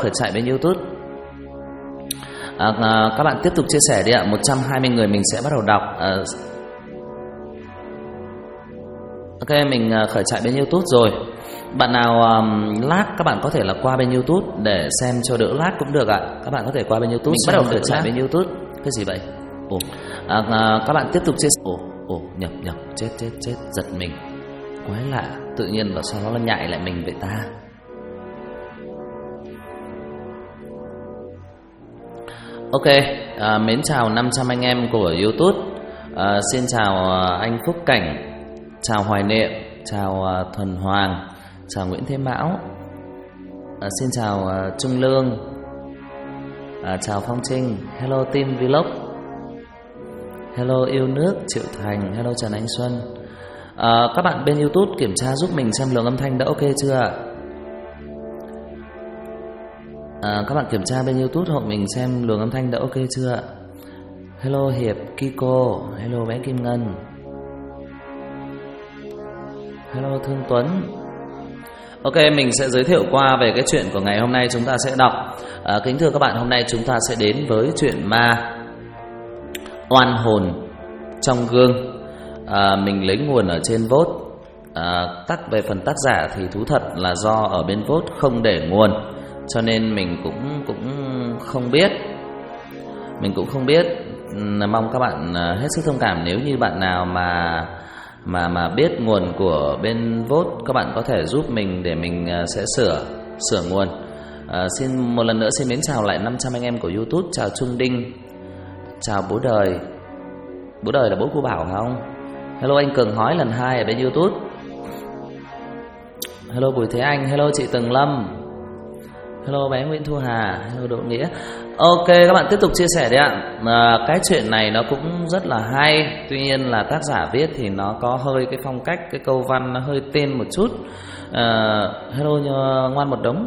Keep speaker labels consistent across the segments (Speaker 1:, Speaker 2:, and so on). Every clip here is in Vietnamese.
Speaker 1: khởi chạy bên YouTube. Các bạn tiếp tục chia sẻ đi ạ. 120 người mình sẽ bắt đầu đọc. Ok, mình khởi chạy bên YouTube rồi. Bạn nào lag các bạn có thể là qua bên YouTube để xem cho đỡ lag cũng được ạ. Các bạn có thể qua bên YouTube. Mình bắt đầu khởi chạy bên YouTube. Cái gì vậy? Các bạn tiếp tục chia sẻ. Nhập chết giật mình. Quái lạ, tự nhiên là sao nó nhại lại mình vậy ta. Ok, mến chào 500 anh em của YouTube. Xin chào anh Phúc Cảnh, chào Hoài Niệm, chào Thuần Hoàng, chào Nguyễn Thế Mão, xin chào Trung Lương, chào Phong Trinh, hello team vlog, hello yêu nước Triệu Thành, hello Trần Anh Xuân. Các bạn bên YouTube kiểm tra giúp mình xem lượng âm thanh đã ok chưa ạ? Các bạn kiểm tra bên YouTube hộ mình xem lượng âm thanh đã ok chưa ạ? Hello Hiệp, Kiko, hello bé Kim Ngân, hello Thương Tuấn. Ok, mình sẽ giới thiệu qua về cái chuyện của ngày hôm nay chúng ta sẽ đọc. Kính thưa các bạn, hôm nay chúng ta sẽ đến với chuyện ma oan hồn trong gương. Mình lấy nguồn ở trên Vote. Về phần tác giả thì thú thật là do ở bên Vote không để nguồn, cho nên mình cũng không biết. Mình cũng không biết. Mong các bạn hết sức thông cảm. Nếu như bạn nào mà biết nguồn của bên Vote, các bạn có thể giúp mình để mình sẽ sửa nguồn. Xin một lần nữa xin mến chào lại 500 anh em của YouTube. Chào Trung Đinh, chào Bố Đời. Bố Đời là bố của Bảo không? Hello anh Cường Hói lần 2 ở bên YouTube. Hello Bùi Thế Anh, hello chị Tường Lâm, hello bé Nguyễn Thu Hà, hello Đỗ Nghĩa. Ok, các bạn tiếp tục chia sẻ đi ạ. Cái chuyện này nó cũng rất là hay. Tuy nhiên là tác giả viết thì nó có hơi cái phong cách, cái câu văn nó hơi tên một chút. Hello Ngoan Một Đống,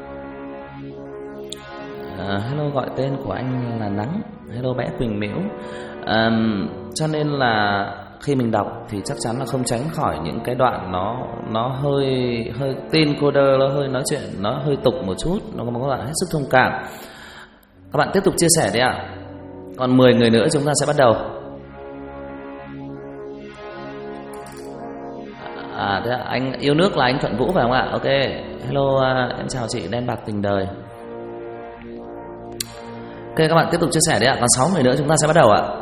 Speaker 1: hello gọi tên của anh là Nắng, hello bé Quỳnh Miễu. Cho nên là khi mình đọc thì chắc chắn là không tránh khỏi những cái đoạn nó hơi tin coder, nó hơi nói chuyện nó hơi tục một chút. Nó có một các bạn hết sức thông cảm. Các bạn tiếp tục chia sẻ đi ạ. Còn 10 người nữa chúng ta sẽ bắt đầu. Thế anh yêu nước là anh Thuận Vũ phải không ạ? Ok, hello em chào chị Đen Bạc Tình Đời. Ok, các bạn tiếp tục chia sẻ đi ạ. Còn 6 người nữa chúng ta sẽ bắt đầu ạ.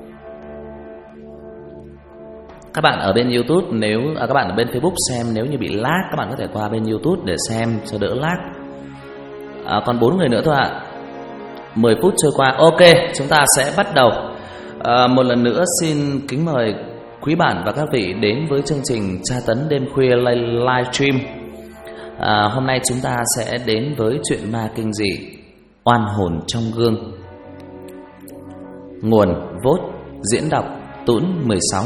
Speaker 1: Các bạn ở bên YouTube các bạn ở bên Facebook xem nếu như bị lag, các bạn có thể qua bên YouTube để xem cho đỡ lag. Còn 4 người nữa thôi ạ. 10 phút trôi qua. Ok, chúng ta sẽ bắt đầu. Một lần nữa xin kính mời quý bạn và các vị đến với chương trình tra tấn đêm khuya livestream. Hôm nay chúng ta sẽ đến với chuyện ma kinh dị oan hồn trong gương. Nguồn Vote, diễn đọc Tũn 16.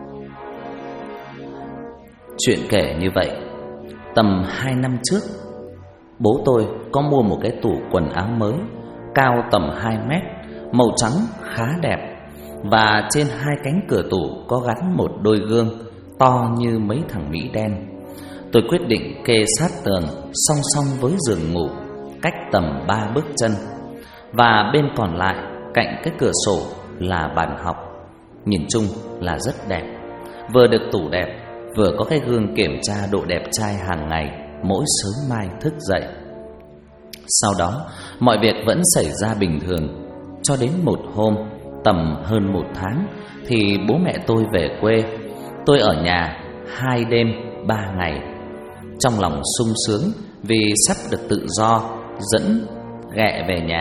Speaker 1: Chuyện kể như vậy. Tầm 2 năm trước, bố tôi có mua một cái tủ quần áo mới, cao tầm 2 mét, màu trắng khá đẹp. Và trên 2 cánh cửa tủ có gắn một đôi gương to như mấy thằng Mỹ đen. Tôi quyết định kê sát tường, song song với giường ngủ, cách tầm 3 bước chân. Và bên còn lại, cạnh cái cửa sổ là bàn học. Nhìn chung là rất đẹp. Vừa được tủ đẹp, vừa có cái gương kiểm tra độ đẹp trai hàng ngày mỗi sớm mai thức dậy. Sau đó, mọi việc vẫn xảy ra bình thường. Cho đến một hôm, tầm hơn 1 tháng, thì bố mẹ tôi về quê. Tôi ở nhà 2 đêm 3 ngày. Trong lòng sung sướng vì sắp được tự do, dẫn ghẹ về nhà.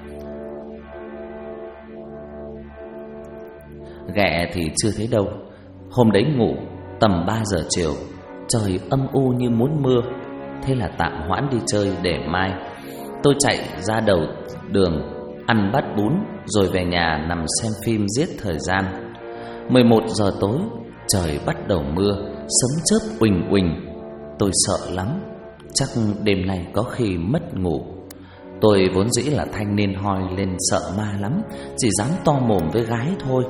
Speaker 1: Ghẹ thì chưa thấy đâu. Hôm đấy ngủ tầm 3 giờ chiều, trời âm u như muốn mưa. Thế là tạm hoãn đi chơi để mai. Tôi chạy ra đầu đường ăn bát bún, rồi về nhà nằm xem phim giết thời gian. 11 giờ tối, trời bắt đầu mưa, sấm chớp uỳnh uỳnh. Tôi sợ lắm, chắc đêm nay có khi mất ngủ. Tôi vốn dĩ là thanh niên hoi lên sợ ma lắm, chỉ dám to mồm với gái thôi.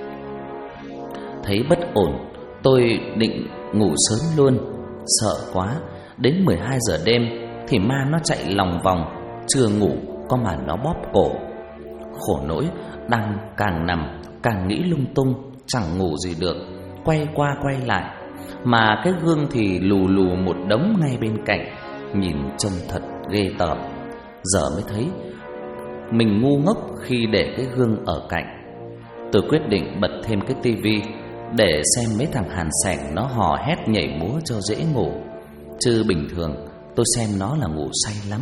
Speaker 1: Thấy bất ổn, tôi định ngủ sớm luôn. Sợ quá, đến 12 giờ đêm thì ma nó chạy lòng vòng chưa ngủ có mà nó bóp cổ. Khổ nỗi đang càng nằm càng nghĩ lung tung, chẳng ngủ gì được, quay qua quay lại. Mà cái gương thì lù lù một đống ngay bên cạnh, nhìn trông thật ghê tởm. Giờ mới thấy mình ngu ngốc khi để cái gương ở cạnh. Tôi quyết định bật thêm cái tivi để xem mấy thằng hàn sẻng nó hò hét nhảy múa cho dễ ngủ. Chứ bình thường tôi xem nó là ngủ say lắm.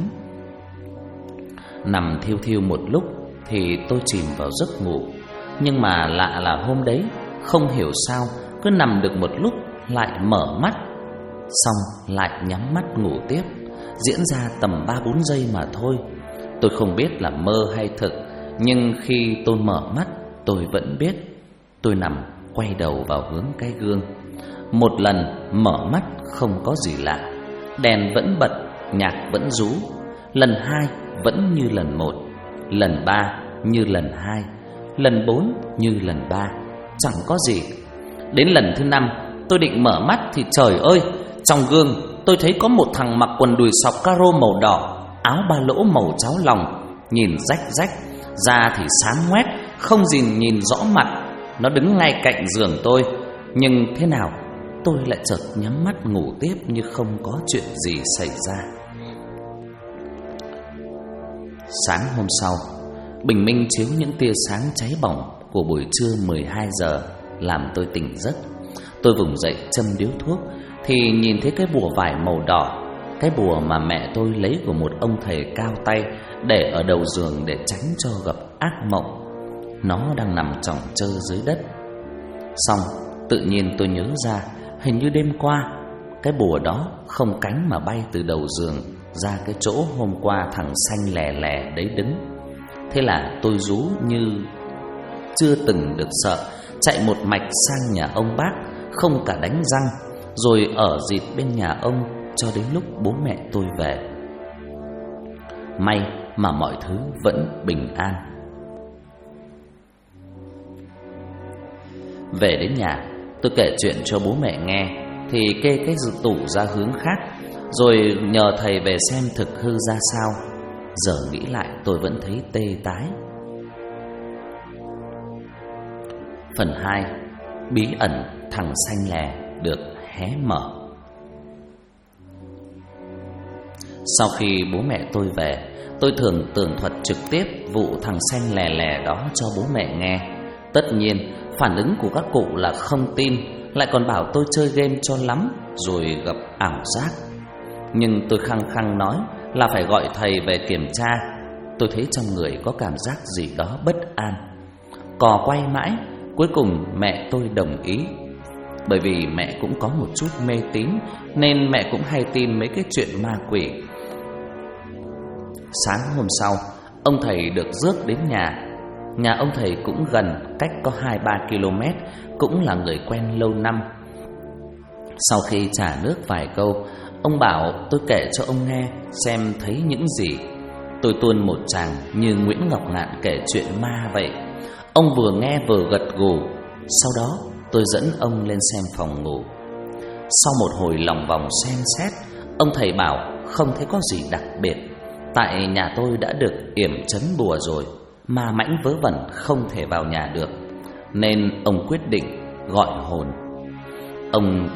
Speaker 1: Nằm thiêu thiêu một lúc thì tôi chìm vào giấc ngủ. Nhưng mà lạ là hôm đấy không hiểu sao cứ nằm được một lúc lại mở mắt, xong lại nhắm mắt ngủ tiếp. Diễn ra tầm 3-4 giây mà thôi. Tôi không biết là mơ hay thực, nhưng khi tôi mở mắt tôi vẫn biết. Tôi nằm quay đầu vào hướng cái gương. Một lần mở mắt không có gì lạ, đèn vẫn bật, nhạc vẫn rú. Lần 2 vẫn như lần 1, lần 3 như lần 2, lần 4 như lần 3, chẳng có gì. Đến lần thứ 5 tôi định mở mắt thì trời ơi, trong gương tôi thấy có một thằng mặc quần đùi sọc caro màu đỏ, áo ba lỗ màu cháo lòng, nhìn rách rách, da thì sáng ngoét, không gì nhìn rõ mặt. Nó đứng ngay cạnh giường tôi. Nhưng thế nào tôi lại chợt nhắm mắt ngủ tiếp như không có chuyện gì xảy ra. Sáng hôm sau, bình minh chiếu những tia sáng cháy bỏng của buổi trưa 12 giờ làm tôi tỉnh giấc. Tôi vùng dậy châm điếu thuốc thì nhìn thấy cái bùa vải màu đỏ, cái bùa mà mẹ tôi lấy của một ông thầy cao tay để ở đầu giường để tránh cho gặp ác mộng. Nó đang nằm chỏng chơ dưới đất. Xong tự nhiên tôi nhớ ra, hình như đêm qua cái bùa đó không cánh mà bay từ đầu giường ra cái chỗ hôm qua thằng xanh lè lè đấy đứng. Thế là tôi rú như chưa từng được sợ, chạy một mạch sang nhà ông bác, không cả đánh răng, rồi ở dịt bên nhà ông cho đến lúc bố mẹ tôi về. May mà mọi thứ vẫn bình an. Về đến nhà, tôi kể chuyện cho bố mẹ nghe thì kê cái tủ ra hướng khác, rồi nhờ thầy về xem thực hư ra sao. Giờ nghĩ lại tôi vẫn thấy tê tái. Phần 2. Bí ẩn thằng xanh lè được hé mở. Sau khi bố mẹ tôi về, tôi thường tường thuật trực tiếp vụ thằng xanh lè lè đó cho bố mẹ nghe. Tất nhiên phản ứng của các cụ là không tin, lại còn bảo tôi chơi game cho lắm, rồi gặp ảo giác. Nhưng tôi khăng khăng nói là phải gọi thầy về kiểm tra. Tôi thấy trong người có cảm giác gì đó bất an. Cò quay mãi, cuối cùng mẹ tôi đồng ý. Bởi vì mẹ cũng có một chút mê tín, nên mẹ cũng hay tin mấy cái chuyện ma quỷ. Sáng hôm sau, ông thầy được rước đến nhà. Nhà ông thầy cũng gần, cách có 2-3 km, cũng là người quen lâu năm. Sau khi trả nước vài câu, ông bảo tôi kể cho ông nghe xem thấy những gì. Tôi tuôn một tràng như Nguyễn Ngọc Ngạn kể chuyện ma vậy. Ông vừa nghe vừa gật gù. Sau đó tôi dẫn ông lên xem phòng ngủ. Sau một hồi lòng vòng xem xét, ông thầy bảo không thấy có gì đặc biệt. Tại nhà tôi đã được yểm trấn bùa rồi, ma mãnh vớ vẩn không thể vào nhà được, nên ông quyết định gọi hồn. Ông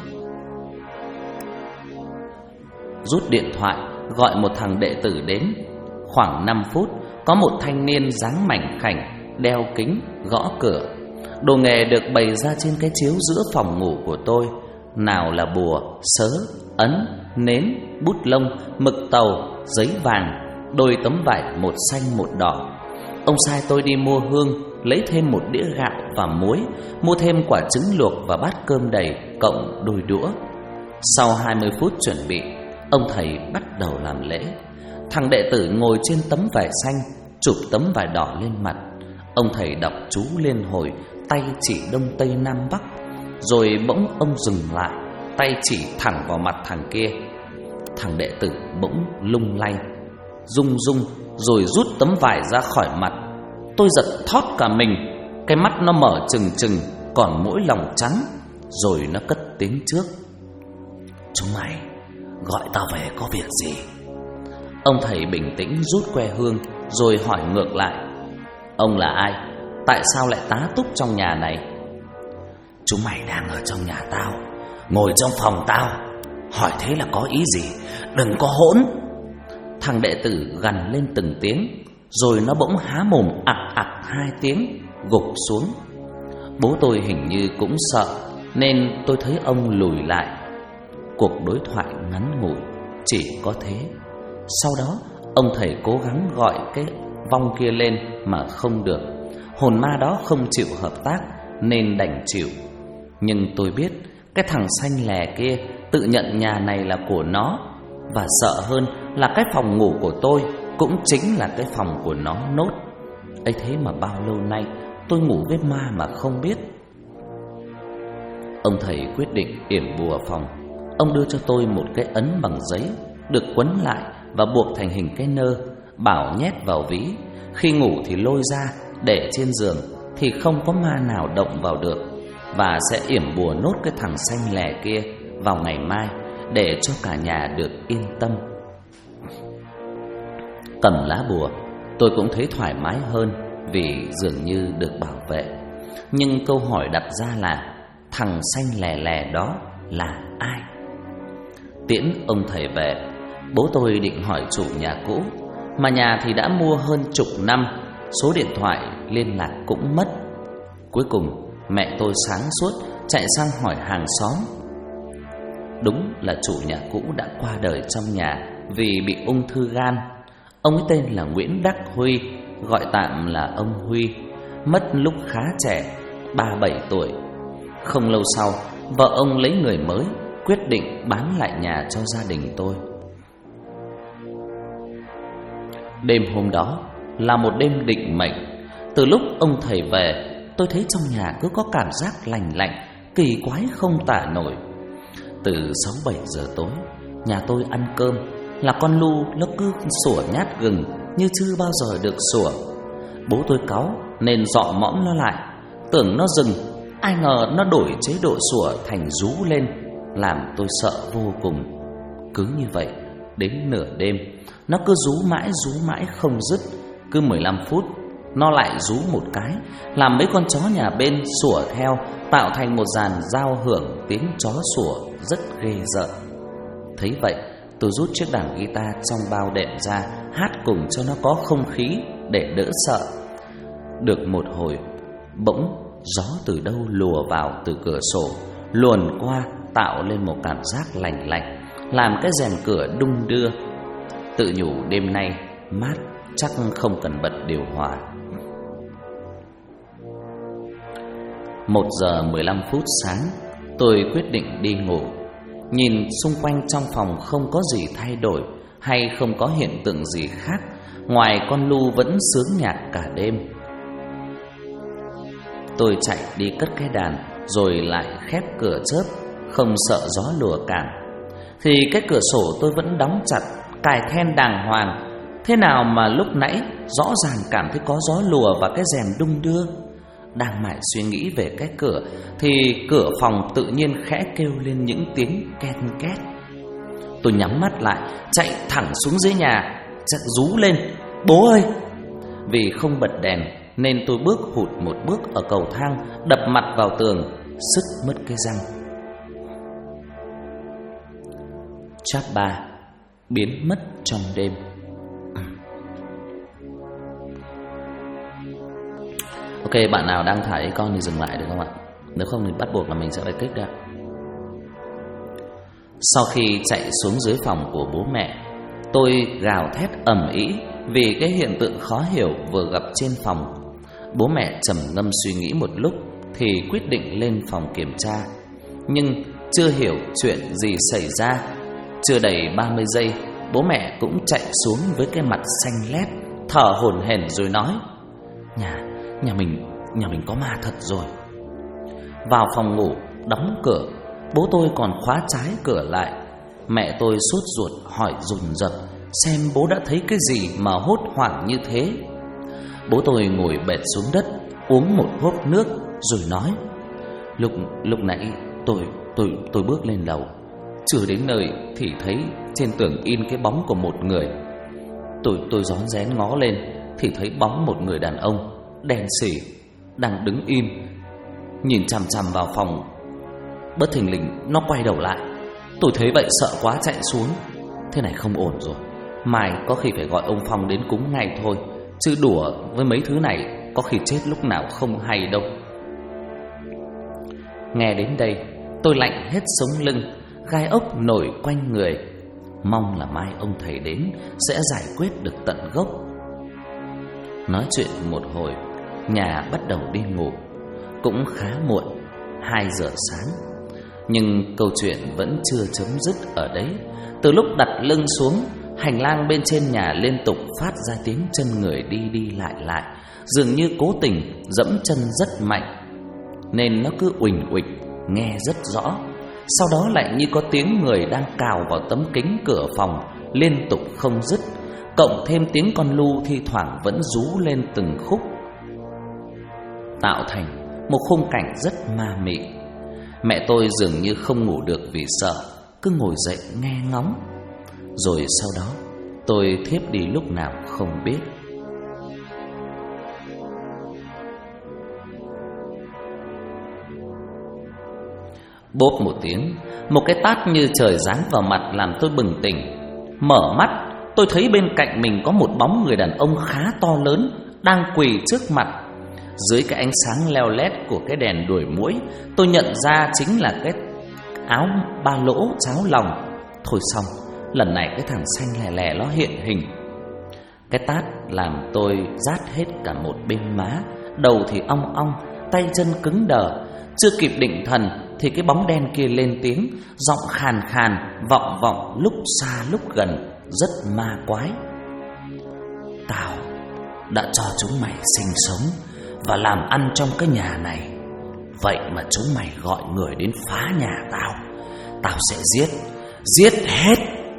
Speaker 1: rút điện thoại gọi một thằng đệ tử đến. Khoảng 5 phút, có một thanh niên dáng mảnh khảnh, đeo kính, gõ cửa. Đồ nghề được bày ra trên cái chiếu giữa phòng ngủ của tôi. Nào là bùa, sớ, ấn, nến, bút lông, mực tàu, giấy vàng, đôi tấm vải, một xanh một đỏ. Ông sai tôi đi mua hương, lấy thêm một đĩa gạo và muối, mua thêm quả trứng luộc và bát cơm đầy, cộng đôi đũa. Sau 20 phút chuẩn bị, ông thầy bắt đầu làm lễ. Thằng đệ tử ngồi trên tấm vải xanh, chụp tấm vải đỏ lên mặt. Ông thầy đọc chú liên hồi, tay chỉ đông tây nam bắc. Rồi bỗng ông dừng lại, tay chỉ thẳng vào mặt thằng kia. Thằng đệ tử bỗng lung lay, rung rung, rồi rút tấm vải ra khỏi mặt. Tôi giật thót cả mình. Cái mắt nó mở trừng trừng, còn mỗi lòng trắng. Rồi nó cất tiếng trước: "Chúng mày gọi tao về có việc gì?" Ông thầy bình tĩnh rút que hương rồi hỏi ngược lại: Ông là ai? Tại sao lại tá túc trong nhà này? Chúng mày đang ở trong nhà tao, ngồi trong phòng tao, hỏi thế là có ý gì? Đừng có hỗn. Thằng đệ tử gằn lên từng tiếng, rồi nó bỗng há mồm ặc ặc 2 tiếng, gục xuống. Bố tôi hình như cũng sợ, nên tôi thấy ông lùi lại. Cuộc đối thoại ngắn ngủi chỉ có thế. Sau đó ông thầy cố gắng gọi cái vong kia lên mà không được. Hồn ma đó không chịu hợp tác nên đành chịu. Nhưng tôi biết cái thằng xanh lè kia tự nhận nhà này là của nó, và sợ hơn là cái phòng ngủ của tôi cũng chính là cái phòng của nó nốt. Ấy thế mà bao lâu nay tôi ngủ với ma mà không biết. Ông thầy quyết định yểm bùa phòng. Ông đưa cho tôi một cái ấn bằng giấy, được quấn lại và buộc thành hình cái nơ, bảo nhét vào ví. Khi ngủ thì lôi ra để trên giường, thì không có ma nào động vào được, và sẽ yểm bùa nốt cái thằng xanh lè kia vào ngày mai, để cho cả nhà được yên tâm. Cầm lá bùa, tôi cũng thấy thoải mái hơn, vì dường như được bảo vệ. Nhưng câu hỏi đặt ra là thằng xanh lè lè đó là ai? Tiễn ông thầy về, bố tôi định hỏi chủ nhà cũ, mà nhà thì đã mua hơn chục năm, số điện thoại liên lạc cũng mất. Cuối cùng mẹ tôi sáng suốt chạy sang hỏi hàng xóm. Đúng là chủ nhà cũ đã qua đời trong nhà vì bị ung thư gan. Ông ấy tên là Nguyễn Đắc Huy, gọi tạm là ông Huy, mất lúc khá trẻ, 37 tuổi. Không lâu sau, vợ ông lấy người mới, quyết định bán lại nhà cho gia đình tôi. Đêm hôm đó là một đêm định mệnh. Từ lúc ông thầy về, tôi thấy trong nhà cứ có cảm giác lành lạnh, kỳ quái không tả nổi. Từ 6-7 giờ tối, nhà tôi ăn cơm là con lu nó cứ sủa nhát gừng như chưa bao giờ được sủa. Bố tôi cáu nên dọ mõm nó lại, tưởng nó dừng, ai ngờ nó đổi chế độ sủa thành rú lên, làm tôi sợ vô cùng. Cứ như vậy đến nửa đêm, nó cứ rú mãi không dứt. Cứ 15 phút nó lại rú một cái, làm mấy con chó nhà bên sủa theo, tạo thành một dàn giao hưởng tiếng chó sủa rất ghê rợn. Thấy vậy, tôi rút chiếc đàn guitar trong bao đệm ra, hát cùng cho nó có không khí để đỡ sợ. Được một hồi, bỗng gió từ đâu lùa vào từ cửa sổ, luồn qua tạo lên một cảm giác lành lạnh, làm cái rèm cửa đung đưa. Tự nhủ đêm nay mát, chắc không cần bật điều hòa. 1 giờ 15 phút sáng, tôi quyết định đi ngủ. Nhìn xung quanh trong phòng không có gì thay đổi, hay không có hiện tượng gì khác, ngoài con lu vẫn sướng nhạc cả đêm. Tôi chạy đi cất cái đàn, rồi lại khép cửa chớp, không sợ gió lùa cản. Thì cái cửa sổ tôi vẫn đóng chặt, cài then đàng hoàng. Thế nào mà lúc nãy rõ ràng cảm thấy có gió lùa và cái rèm đung đưa. Đang mải suy nghĩ về cái cửa, thì cửa phòng tự nhiên khẽ kêu lên những tiếng ken két. Tôi nhắm mắt lại, chạy thẳng xuống dưới nhà, chắc rú lên: "Bố ơi!" Vì không bật đèn nên tôi bước hụt một bước ở cầu thang, đập mặt vào tường, sứt mất cái răng. Chapter 3: biến mất trong đêm. Ok, bạn nào đang thả con thì dừng lại được không ạ? Nếu không thì bắt buộc là mình sẽ phải kích ra. Sau khi chạy xuống dưới phòng của bố mẹ, tôi gào thét ầm ĩ vì cái hiện tượng khó hiểu vừa gặp trên phòng. Bố mẹ trầm ngâm suy nghĩ một lúc thì quyết định lên phòng kiểm tra. Nhưng chưa hiểu chuyện gì xảy ra, chưa đầy 30 giây, bố mẹ cũng chạy xuống với cái mặt xanh lét, thở hổn hển rồi nói: Nhà mình có ma thật rồi. Vào phòng ngủ, đóng cửa, bố tôi còn khóa trái cửa lại. Mẹ tôi sốt ruột hỏi dồn dập xem bố đã thấy cái gì mà hốt hoảng như thế. Bố tôi ngồi bệt xuống đất, uống một hớp nước rồi nói: Lúc nãy tôi bước lên lầu, chưa đến nơi thì thấy trên tường in cái bóng của một người. Tôi rón rén ngó lên thì thấy bóng một người đàn ông đen sì đang đứng im, nhìn chằm chằm vào phòng. Bất thình lình nó quay đầu lại. Tôi thấy vậy sợ quá chạy xuống. Thế này không ổn rồi, mai có khi phải gọi ông Phong đến cúng ngay thôi, chứ đùa với mấy thứ này có khi chết lúc nào không hay đâu. Nghe đến đây tôi lạnh hết sống lưng, gai ốc nổi quanh người. Mong là mai ông thầy đến sẽ giải quyết được tận gốc. Nói chuyện một hồi, nhà bắt đầu đi ngủ. Cũng khá muộn, 2 giờ sáng. Nhưng câu chuyện vẫn chưa chấm dứt ở đấy. Từ lúc đặt lưng xuống, hành lang bên trên nhà liên tục phát ra tiếng chân người đi đi lại lại, dường như cố tình dẫm chân rất mạnh, nên nó cứ uỳnh uịch, nghe rất rõ. Sau đó lại như có tiếng người đang cào vào tấm kính cửa phòng liên tục không dứt, cộng thêm tiếng con lu thi thoảng vẫn rú lên từng khúc, tạo thành một khung cảnh rất ma mị. Mẹ tôi dường như không ngủ được vì sợ, cứ ngồi dậy nghe ngóng. Rồi sau đó tôi thiếp đi lúc nào không biết. Bốp một tiếng, một cái tát như trời giáng vào mặt làm tôi bừng tỉnh. Mở mắt, tôi thấy bên cạnh mình có một bóng người đàn ông khá to lớn đang quỳ trước mặt. Dưới cái ánh sáng leo lét của cái đèn đuổi muỗi, tôi nhận ra chính là cái áo ba lỗ cháo lòng. Thôi xong, lần này cái thằng xanh lè lè nó hiện hình. Cái tát làm tôi rát hết cả một bên má, đầu thì ong ong, tay chân cứng đờ. Chưa kịp định thần thì cái bóng đen kia lên tiếng, giọng khàn khàn, vọng vọng lúc xa lúc gần, rất ma quái. Tao đã cho chúng mày sinh sống và làm ăn trong cái nhà này, vậy mà chúng mày gọi người đến phá nhà tao, tao sẽ giết hết.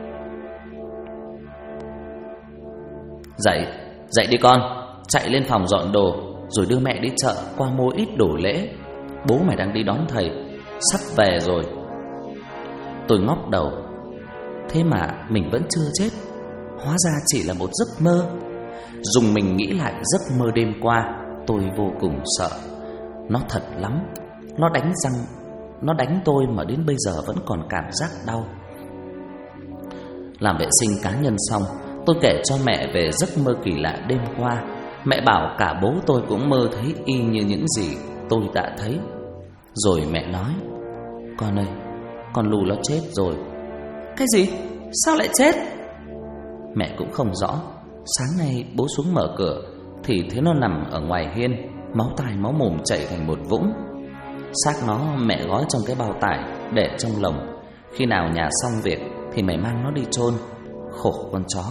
Speaker 1: Dậy đi con, chạy lên phòng dọn đồ, rồi đưa mẹ đi chợ qua mua ít đồ lễ. Bố mày đang đi đón thầy, sắp về rồi. Tôi ngóc đầu, thế mà mình vẫn chưa chết, hóa ra chỉ là một giấc mơ. Dùng mình nghĩ lại giấc mơ đêm qua, tôi vô cùng sợ. Nó thật lắm, nó đánh tôi mà đến bây giờ vẫn còn cảm giác đau. Làm vệ sinh cá nhân xong, tôi kể cho mẹ về giấc mơ kỳ lạ đêm qua. Mẹ bảo cả bố tôi cũng mơ thấy y như những gì tôi đã thấy. Rồi mẹ nói, con ơi, con Lu nó chết rồi. Cái gì? Sao lại chết? Mẹ cũng không rõ. Sáng nay bố xuống mở cửa thì thấy nó nằm ở ngoài hiên, máu tai máu mồm chảy thành một vũng. Xác nó mẹ gói trong cái bao tải để trong lồng. Khi nào nhà xong việc thì mày mang nó đi chôn. Khổ con chó.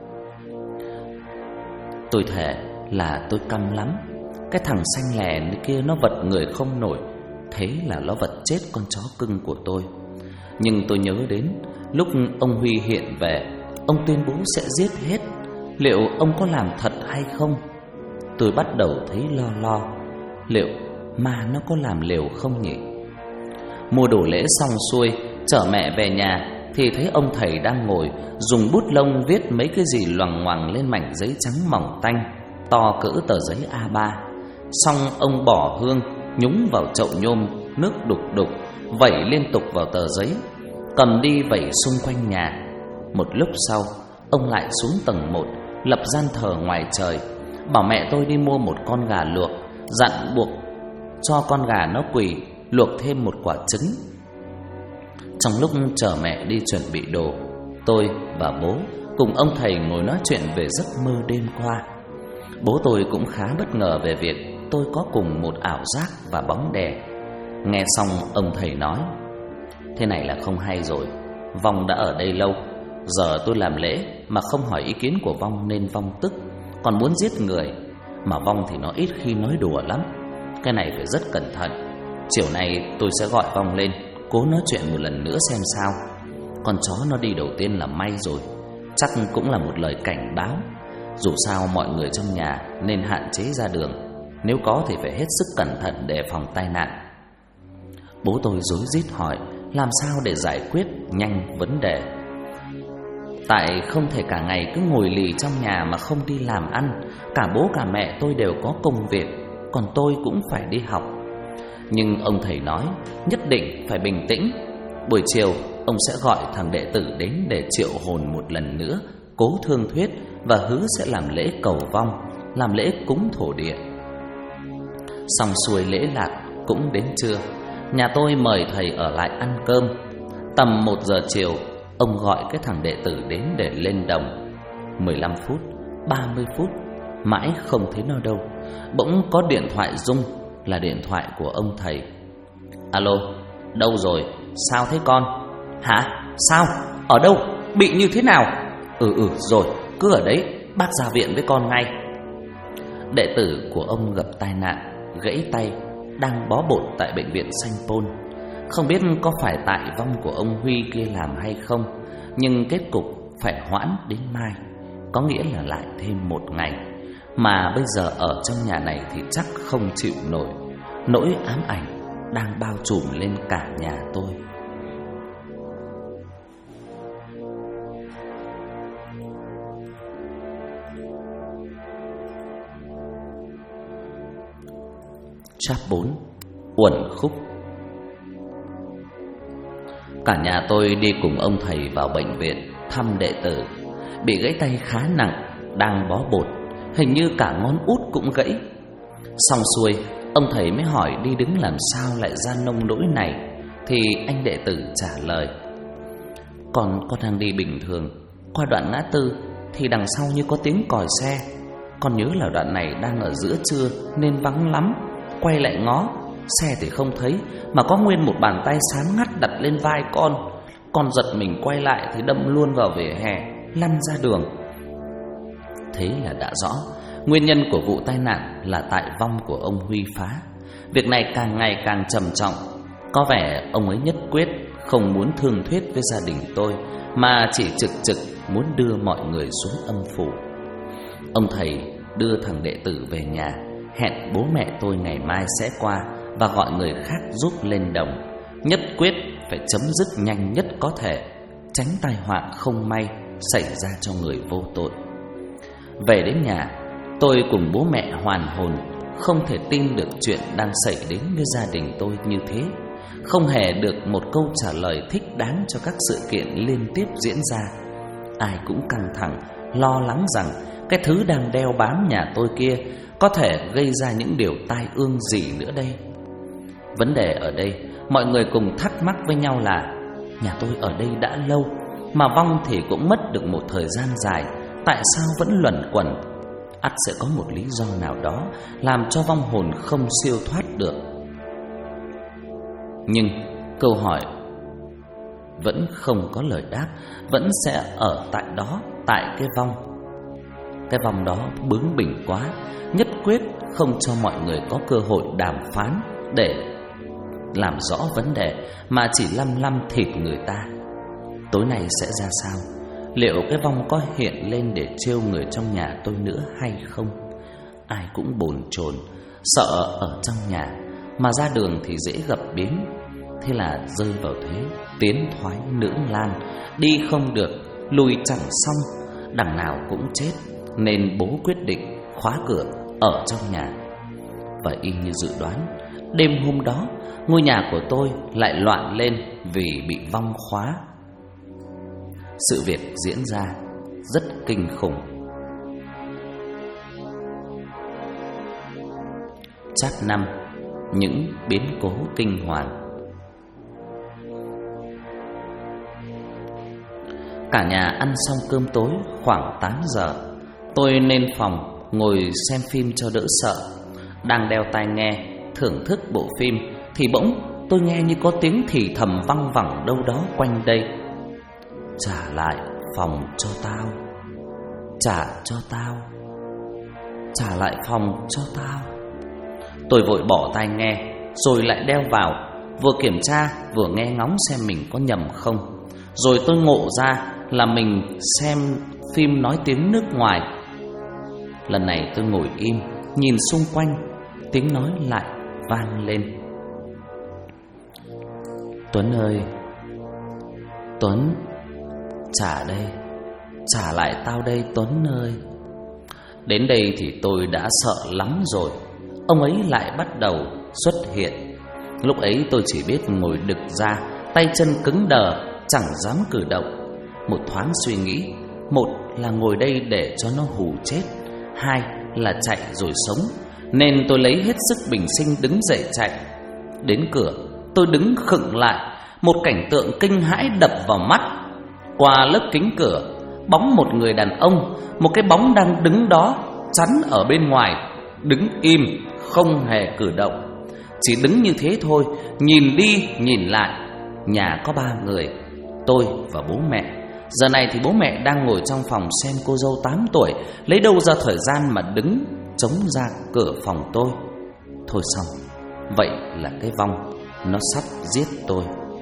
Speaker 1: Tôi thề là tôi căm lắm. Cái thằng xanh lè kia nó vật người không nổi, thế là nó vật chết con chó cưng của tôi. Nhưng tôi nhớ đến lúc ông Huy hiện về, ông tuyên bố sẽ giết hết. Liệu ông có làm thật hay không? Tôi bắt đầu thấy lo. Liệu ma nó có làm liều không nhỉ? Mua đồ lễ xong xuôi, chở mẹ về nhà thì thấy ông thầy đang ngồi dùng bút lông viết mấy cái gì loằng ngoằng lên mảnh giấy trắng mỏng tanh, to cỡ tờ giấy A3. Xong ông bỏ hương, nhúng vào chậu nhôm, nước đục đục, vẩy liên tục vào tờ giấy, cầm đi vẩy xung quanh nhà. Một lúc sau, ông lại xuống tầng 1, lập gian thờ ngoài trời, bảo mẹ tôi đi mua một con gà luộc, dặn buộc cho con gà nó quỳ, luộc thêm một quả trứng. Trong lúc chờ mẹ đi chuẩn bị đồ, tôi và bố cùng ông thầy ngồi nói chuyện về giấc mơ đêm qua. Bố tôi cũng khá bất ngờ về việc tôi có cùng một ảo giác và bóng đè. Nghe xong ông thầy nói, thế này là không hay rồi. Vong đã ở đây lâu, giờ tôi làm lễ mà không hỏi ý kiến của Vong nên Vong tức, còn muốn giết người. Mà Vong thì nó ít khi nói đùa lắm, cái này phải rất cẩn thận. Chiều nay tôi sẽ gọi Vong lên, cố nói chuyện một lần nữa xem sao. Con chó nó đi đầu tiên là may rồi, chắc cũng là một lời cảnh báo. Dù sao mọi người trong nhà nên hạn chế ra đường, nếu có thì phải hết sức cẩn thận để phòng tai nạn. Bố tôi rối rít hỏi làm sao để giải quyết nhanh vấn đề. Tại không thể cả ngày cứ ngồi lì trong nhà mà không đi làm ăn. Cả bố cả mẹ tôi đều có công việc, còn tôi cũng phải đi học. Nhưng ông thầy nói nhất định phải bình tĩnh. Buổi chiều ông sẽ gọi thằng đệ tử đến để triệu hồn một lần nữa, cố thương thuyết và hứa sẽ làm lễ cầu vong, làm lễ cúng thổ địa. Xong xuôi lễ lạc cũng đến trưa. Nhà tôi mời thầy ở lại ăn cơm. Tầm 1 giờ chiều, ông gọi cái thằng đệ tử đến để lên đồng. 15 phút, 30 phút, mãi không thấy nó đâu. Bỗng có điện thoại rung, là điện thoại của ông thầy. Alo, đâu rồi? Sao thế con? Hả? Sao? Ở đâu? Bị như thế nào? Rồi, cứ ở đấy, bác ra viện với con ngay. Đệ tử của ông gặp tai nạn, gãy tay, đang bó bột tại bệnh viện Sanh Pôn. Không biết có phải tại vong của ông Huy kia làm hay không, nhưng kết cục phải hoãn đến mai, có nghĩa là lại thêm 1 ngày. Mà bây giờ ở trong nhà này thì chắc không chịu nổi. Nỗi ám ảnh đang bao trùm lên cả nhà tôi. Chap 4. Uẩn khúc. Cả nhà tôi đi cùng ông thầy vào bệnh viện thăm đệ tử. Bị gãy tay khá nặng, đang bó bột, hình như cả ngón út cũng gãy. Xong xuôi, ông thầy mới hỏi đi đứng làm sao lại ra nông nỗi này. Thì anh đệ tử trả lời: Con đang đi bình thường, qua đoạn ngã tư thì đằng sau như có tiếng còi xe. Con nhớ là đoạn này đang ở giữa trưa nên vắng lắm. Quay lại ngó, xe thì không thấy, mà có nguyên một bàn tay sáng ngắt đặt lên vai con. Con giật mình quay lại thì đâm luôn vào vỉa hè, lăn ra đường. Thế là đã rõ, nguyên nhân của vụ tai nạn là tại vong của ông Huy phá. Việc này càng ngày càng trầm trọng. Có vẻ ông ấy nhất quyết không muốn thương thuyết với gia đình tôi, mà chỉ trực muốn đưa mọi người xuống âm phủ. Ông thầy đưa thằng đệ tử về nhà, hẹn bố mẹ tôi ngày mai sẽ qua và gọi người khác giúp lên đồng. Nhất quyết phải chấm dứt nhanh nhất có thể, tránh tai họa không may xảy ra cho người vô tội. Về đến nhà, tôi cùng bố mẹ hoàn hồn, không thể tin được chuyện đang xảy đến với gia đình tôi như thế. Không hề được một câu trả lời thích đáng cho các sự kiện liên tiếp diễn ra. Ai cũng căng thẳng, lo lắng rằng cái thứ đang đeo bám nhà tôi kia có thể gây ra những điều tai ương gì nữa đây. Vấn đề ở đây, mọi người cùng thắc mắc với nhau là nhà tôi ở đây đã lâu, mà vong thì cũng mất được một thời gian dài, tại sao vẫn luẩn quẩn? Ắt sẽ có một lý do nào đó làm cho vong hồn không siêu thoát được. Nhưng câu hỏi vẫn không có lời đáp, vẫn sẽ ở tại đó, tại cái vong. Cái vong đó bướng bỉnh quá, nhất quyết không cho mọi người có cơ hội đàm phán để làm rõ vấn đề, mà chỉ lăm thịt người ta. Tối nay sẽ ra sao? Liệu cái vong có hiện lên để trêu người trong nhà tôi nữa hay không? Ai cũng bồn chồn, sợ ở trong nhà, mà ra đường thì dễ gặp biến. Thế là rơi vào thế tiến thoái lưỡng lan, đi không được, lùi chẳng xong, đằng nào cũng chết. Nên bố quyết định khóa cửa ở trong nhà. Và y như dự đoán, đêm hôm đó ngôi nhà của tôi lại loạn lên vì bị vong khóa. Sự việc diễn ra rất kinh khủng. Chap 5. Những biến cố kinh hoàng. Cả nhà ăn xong cơm tối khoảng 8 giờ. Tôi lên phòng ngồi xem phim cho đỡ sợ. Đang đeo tai nghe thưởng thức bộ phim thì bỗng tôi nghe như có tiếng thì thầm văng vẳng đâu đó quanh đây: trả lại phòng cho tao, trả cho tao, trả lại phòng cho tao. Tôi vội bỏ tai nghe rồi lại đeo vào, vừa kiểm tra vừa nghe ngóng xem mình có nhầm không. Rồi tôi ngộ ra là mình xem phim nói tiếng nước ngoài. Lần này tôi ngồi im, nhìn xung quanh, tiếng nói lại vang lên: Tuấn ơi, Tuấn, trả đây, trả lại tao đây Tuấn ơi. Đến đây thì tôi đã sợ lắm rồi. Ông ấy lại bắt đầu xuất hiện. Lúc ấy tôi chỉ biết ngồi đực ra, tay chân cứng đờ, chẳng dám cử động. Một thoáng suy nghĩ, một là ngồi đây để cho nó hù chết, hai là chạy rồi sống, nên tôi lấy hết sức bình sinh đứng dậy chạy. Đến cửa tôi đứng khựng lại. Một cảnh tượng kinh hãi đập vào mắt. Qua lớp kính cửa, bóng một người đàn ông, một cái bóng đang đứng đó chắn ở bên ngoài, đứng im không hề cử động. Chỉ đứng như thế thôi, nhìn đi nhìn lại. Nhà có 3 người, tôi và bố mẹ. Giờ này thì bố mẹ đang ngồi trong phòng xem cô dâu 8 tuổi lấy đâu ra thời gian mà đứng chống ra cửa phòng tôi. Thôi xong, vậy là cái vong nó sắp giết tôi.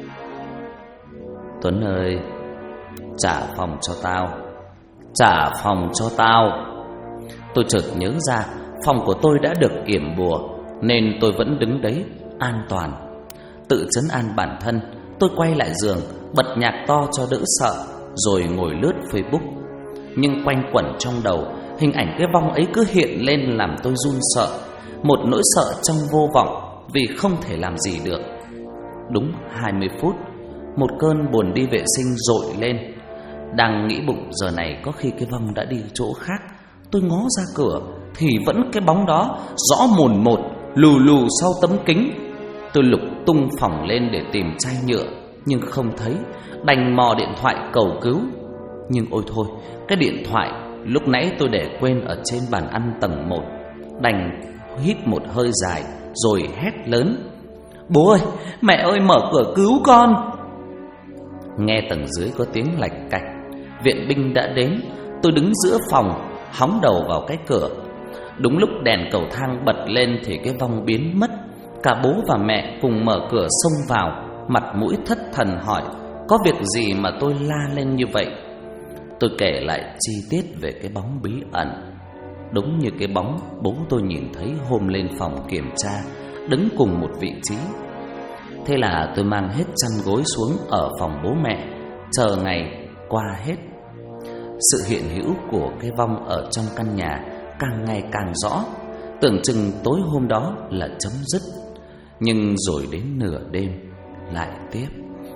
Speaker 1: Tuấn ơi, trả phòng cho tao, trả phòng cho tao. Tôi chợt nhớ ra phòng của tôi đã được yểm bùa, nên tôi vẫn đứng đấy an toàn. Tự trấn an bản thân, tôi quay lại giường, bật nhạc to cho đỡ sợ, rồi ngồi lướt Facebook. Nhưng quanh quẩn trong đầu, hình ảnh cái vong ấy cứ hiện lên làm tôi run sợ. Một nỗi sợ trong vô vọng, vì không thể làm gì được. Đúng 20 phút, một cơn buồn đi vệ sinh dội lên. Đang nghĩ bụng giờ này có khi cái vong đã đi chỗ khác, tôi ngó ra cửa thì vẫn cái bóng đó rõ mồn một, lù lù sau tấm kính. Tôi lục tung phòng lên để tìm chai nhựa, nhưng không thấy. Đành mò điện thoại cầu cứu. Nhưng ôi thôi, cái điện thoại lúc nãy tôi để quên ở trên bàn ăn tầng 1. Đành hít một hơi dài rồi hét lớn: Bố ơi, mẹ ơi, mở cửa cứu con. Nghe tầng dưới có tiếng lạch cạch, viện binh đã đến. Tôi đứng giữa phòng, hóng đầu vào cái cửa. Đúng lúc đèn cầu thang bật lên thì cái vong biến mất. Cả bố và mẹ cùng mở cửa xông vào, mặt mũi thất thần hỏi có việc gì mà tôi la lên như vậy. Tôi kể lại chi tiết về cái bóng bí ẩn, đúng như cái bóng bố tôi nhìn thấy hôm lên phòng kiểm tra, đứng cùng một vị trí. Thế là tôi mang hết chăn gối xuống ở phòng bố mẹ, chờ ngày qua hết. Sự hiện hữu của cái vong ở trong căn nhà càng ngày càng rõ. Tưởng chừng tối hôm đó là chấm dứt, nhưng rồi đến nửa đêm lại tiếp.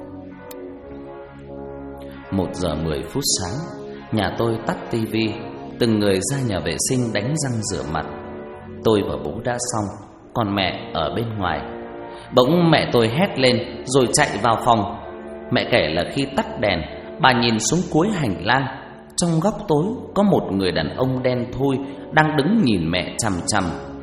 Speaker 1: 1:10 sáng, nhà tôi tắt tivi, từng người ra nhà vệ sinh đánh răng rửa mặt. Tôi và bố đã xong, còn mẹ ở bên ngoài. Bỗng mẹ tôi hét lên rồi chạy vào phòng. Mẹ kể là khi tắt đèn, bà nhìn xuống cuối hành lang. Trong góc tối có một người đàn ông đen thui đang đứng nhìn mẹ chằm chằm.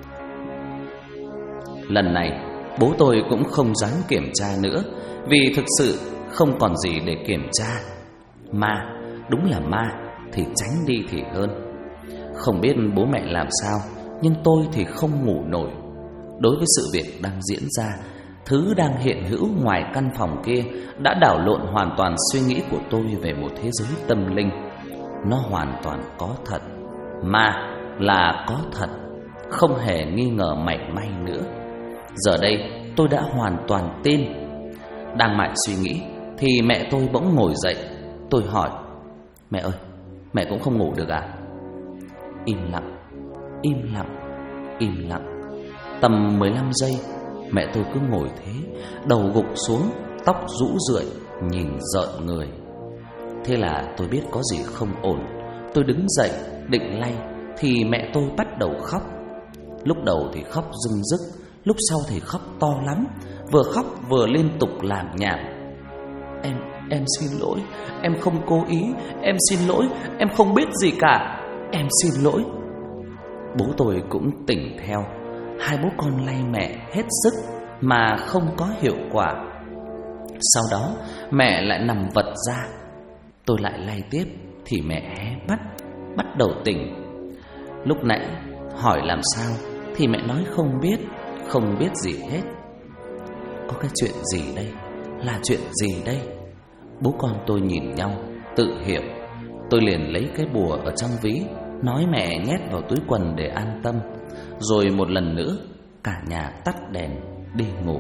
Speaker 1: Lần này bố tôi cũng không dám kiểm tra nữa, vì thực sự không còn gì để kiểm tra. Ma, đúng là ma, thì tránh đi thì hơn. Không biết bố mẹ làm sao, nhưng tôi thì không ngủ nổi. Đối với sự việc đang diễn ra, thứ đang hiện hữu ngoài căn phòng kia đã đảo lộn hoàn toàn suy nghĩ của tôi về một thế giới tâm linh. Nó hoàn toàn có thật. Ma là có thật, không hề nghi ngờ mảy may nữa. Giờ đây tôi đã hoàn toàn tin. Đang mải suy nghĩ thì mẹ tôi bỗng ngồi dậy. Tôi hỏi: Mẹ ơi, mẹ cũng không ngủ được à? Im lặng, im lặng, im lặng. Tầm 15 giây, mẹ tôi cứ ngồi thế, đầu gục xuống, tóc rũ rượi, nhìn rợn người. Thế là tôi biết có gì không ổn. Tôi đứng dậy định lay thì mẹ tôi bắt đầu khóc. Lúc đầu thì khóc rưng rức, lúc sau thì khóc to lắm, vừa khóc vừa liên tục làm nhảm: Em xin lỗi, em không cố ý, em xin lỗi, em không biết gì cả, em xin lỗi. Bố tôi cũng tỉnh theo. Hai bố con lay mẹ hết sức mà không có hiệu quả. Sau đó mẹ lại nằm vật ra. Tôi lại lay tiếp thì mẹ hé mắt, bắt đầu tỉnh. Lúc nãy hỏi làm sao thì mẹ nói không biết gì hết. Có cái chuyện gì đây? Là chuyện gì đây? Bố con tôi nhìn nhau, tự hiểu. Tôi liền lấy cái bùa ở trong ví, nói mẹ nhét vào túi quần để an tâm. Rồi một lần nữa cả nhà tắt đèn đi ngủ.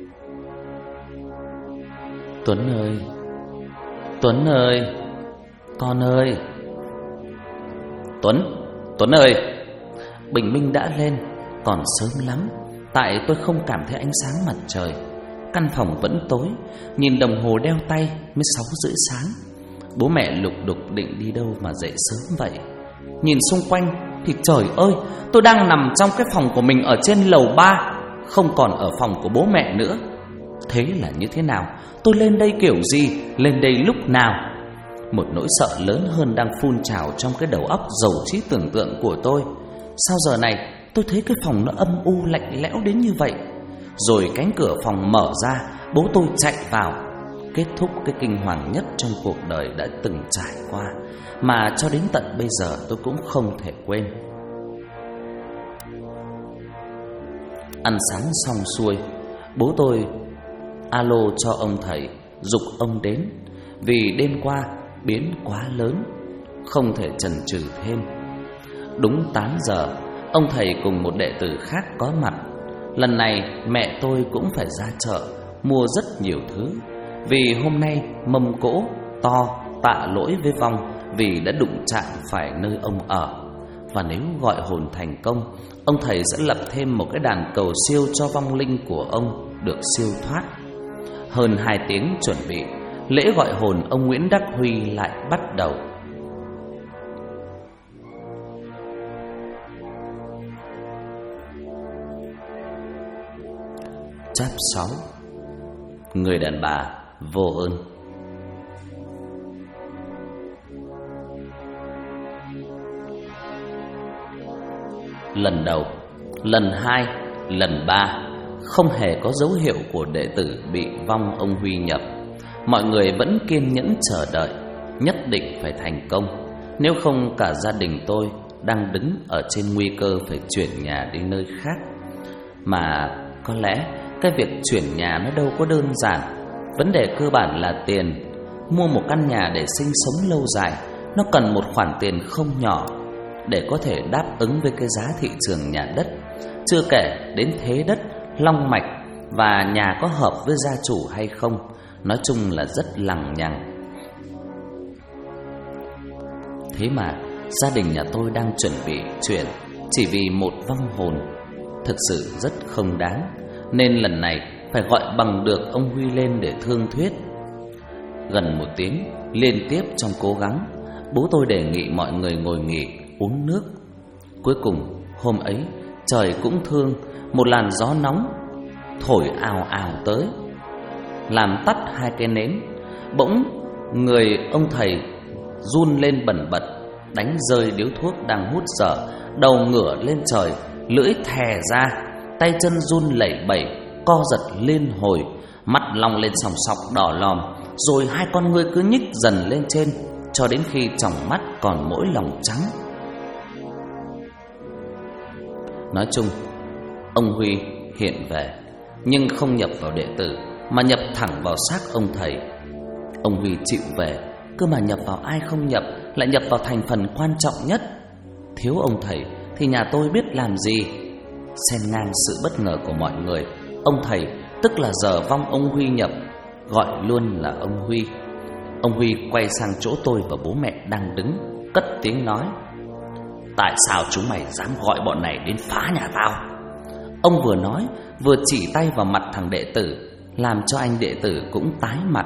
Speaker 1: Tuấn ơi, Tuấn ơi. Con ơi! Tuấn ơi! Bình minh đã lên, còn sớm lắm, tại tôi không cảm thấy ánh sáng mặt trời. Căn phòng vẫn tối, nhìn đồng hồ đeo tay mới 6:30 sáng. Bố mẹ lục đục định đi đâu mà dậy sớm vậy? Nhìn xung quanh thì trời ơi, tôi đang nằm trong cái phòng của mình ở trên lầu 3, không còn ở phòng của bố mẹ nữa. Thế là như thế nào? Tôi lên đây kiểu gì? Lên đây lúc nào? Một nỗi sợ lớn hơn đang phun trào trong cái đầu óc giàu trí tưởng tượng của tôi. Sao giờ này tôi thấy cái phòng nó âm u lạnh lẽo đến như vậy? Rồi cánh cửa phòng mở ra, bố tôi chạy vào. Kết thúc cái kinh hoàng nhất trong cuộc đời đã từng trải qua, mà cho đến tận bây giờ tôi cũng không thể quên. Ăn sáng xong xuôi, bố tôi alo cho ông thầy, giục ông đến, vì đêm qua biến quá lớn, không thể chần chừ thêm. Đúng 8 giờ, ông thầy cùng một đệ tử khác có mặt. Lần này mẹ tôi cũng phải ra chợ mua rất nhiều thứ, vì hôm nay mâm cỗ to tạ lỗi với vong vì đã đụng chạm phải nơi ông ở. Và nếu gọi hồn thành công, ông thầy sẽ lập thêm một cái đàn cầu siêu cho vong linh của ông được siêu thoát. Hơn 2 tiếng chuẩn bị, lễ gọi hồn ông Nguyễn Đắc Huy lại bắt đầu. Chap 6. Người đàn bà vô ơn. Lần đầu, lần 2, lần 3, không hề có dấu hiệu của đệ tử bị vong ông Huy nhập. Mọi người vẫn kiên nhẫn chờ đợi, nhất định phải thành công. Nếu không cả gia đình tôi đang đứng ở trên nguy cơ phải chuyển nhà đi nơi khác. Mà có lẽ cái việc chuyển nhà nó đâu có đơn giản. Vấn đề cơ bản là tiền. Mua một căn nhà để sinh sống lâu dài, nó cần một khoản tiền không nhỏ để có thể đáp ứng với cái giá thị trường nhà đất. Chưa kể đến thế đất, long mạch và nhà có hợp với gia chủ hay không. Nói chung là rất lằng nhằng. Thế mà gia đình nhà tôi đang chuẩn bị chuyển chỉ vì một vong hồn, thực sự rất không đáng. Nên lần này phải gọi bằng được ông Huy lên để thương thuyết. Gần 1 tiếng liên tiếp trong cố gắng, bố tôi đề nghị mọi người ngồi nghỉ uống nước. Cuối cùng hôm ấy trời cũng thương, một làn gió nóng thổi ào ào tới, làm tắt 2 cái nến. Bỗng người ông thầy run lên bần bật, đánh rơi điếu thuốc đang hút dở, đầu ngửa lên trời, lưỡi thè ra, tay chân run lẩy bẩy, co giật liên hồi, mắt long lên sòng sọc đỏ lòm, rồi 2 con ngươi cứ nhích dần lên trên, cho đến khi tròng mắt còn mỗi lòng trắng. Nói chung, ông Huy hiện về, nhưng không nhập vào đệ tử, mà nhập thẳng vào xác ông thầy. Ông Huy chịu về, cơ mà nhập vào ai không nhập, lại nhập vào thành phần quan trọng nhất. Thiếu ông thầy thì nhà tôi biết làm gì. Xen ngang sự bất ngờ của mọi người, ông thầy, tức là giờ vong ông Huy nhập, gọi luôn là ông Huy. Ông Huy quay sang chỗ tôi và bố mẹ đang đứng, cất tiếng nói: "Tại sao chúng mày dám gọi bọn này đến phá nhà tao?" Ông vừa nói vừa chỉ tay vào mặt thằng đệ tử, làm cho anh đệ tử cũng tái mặt.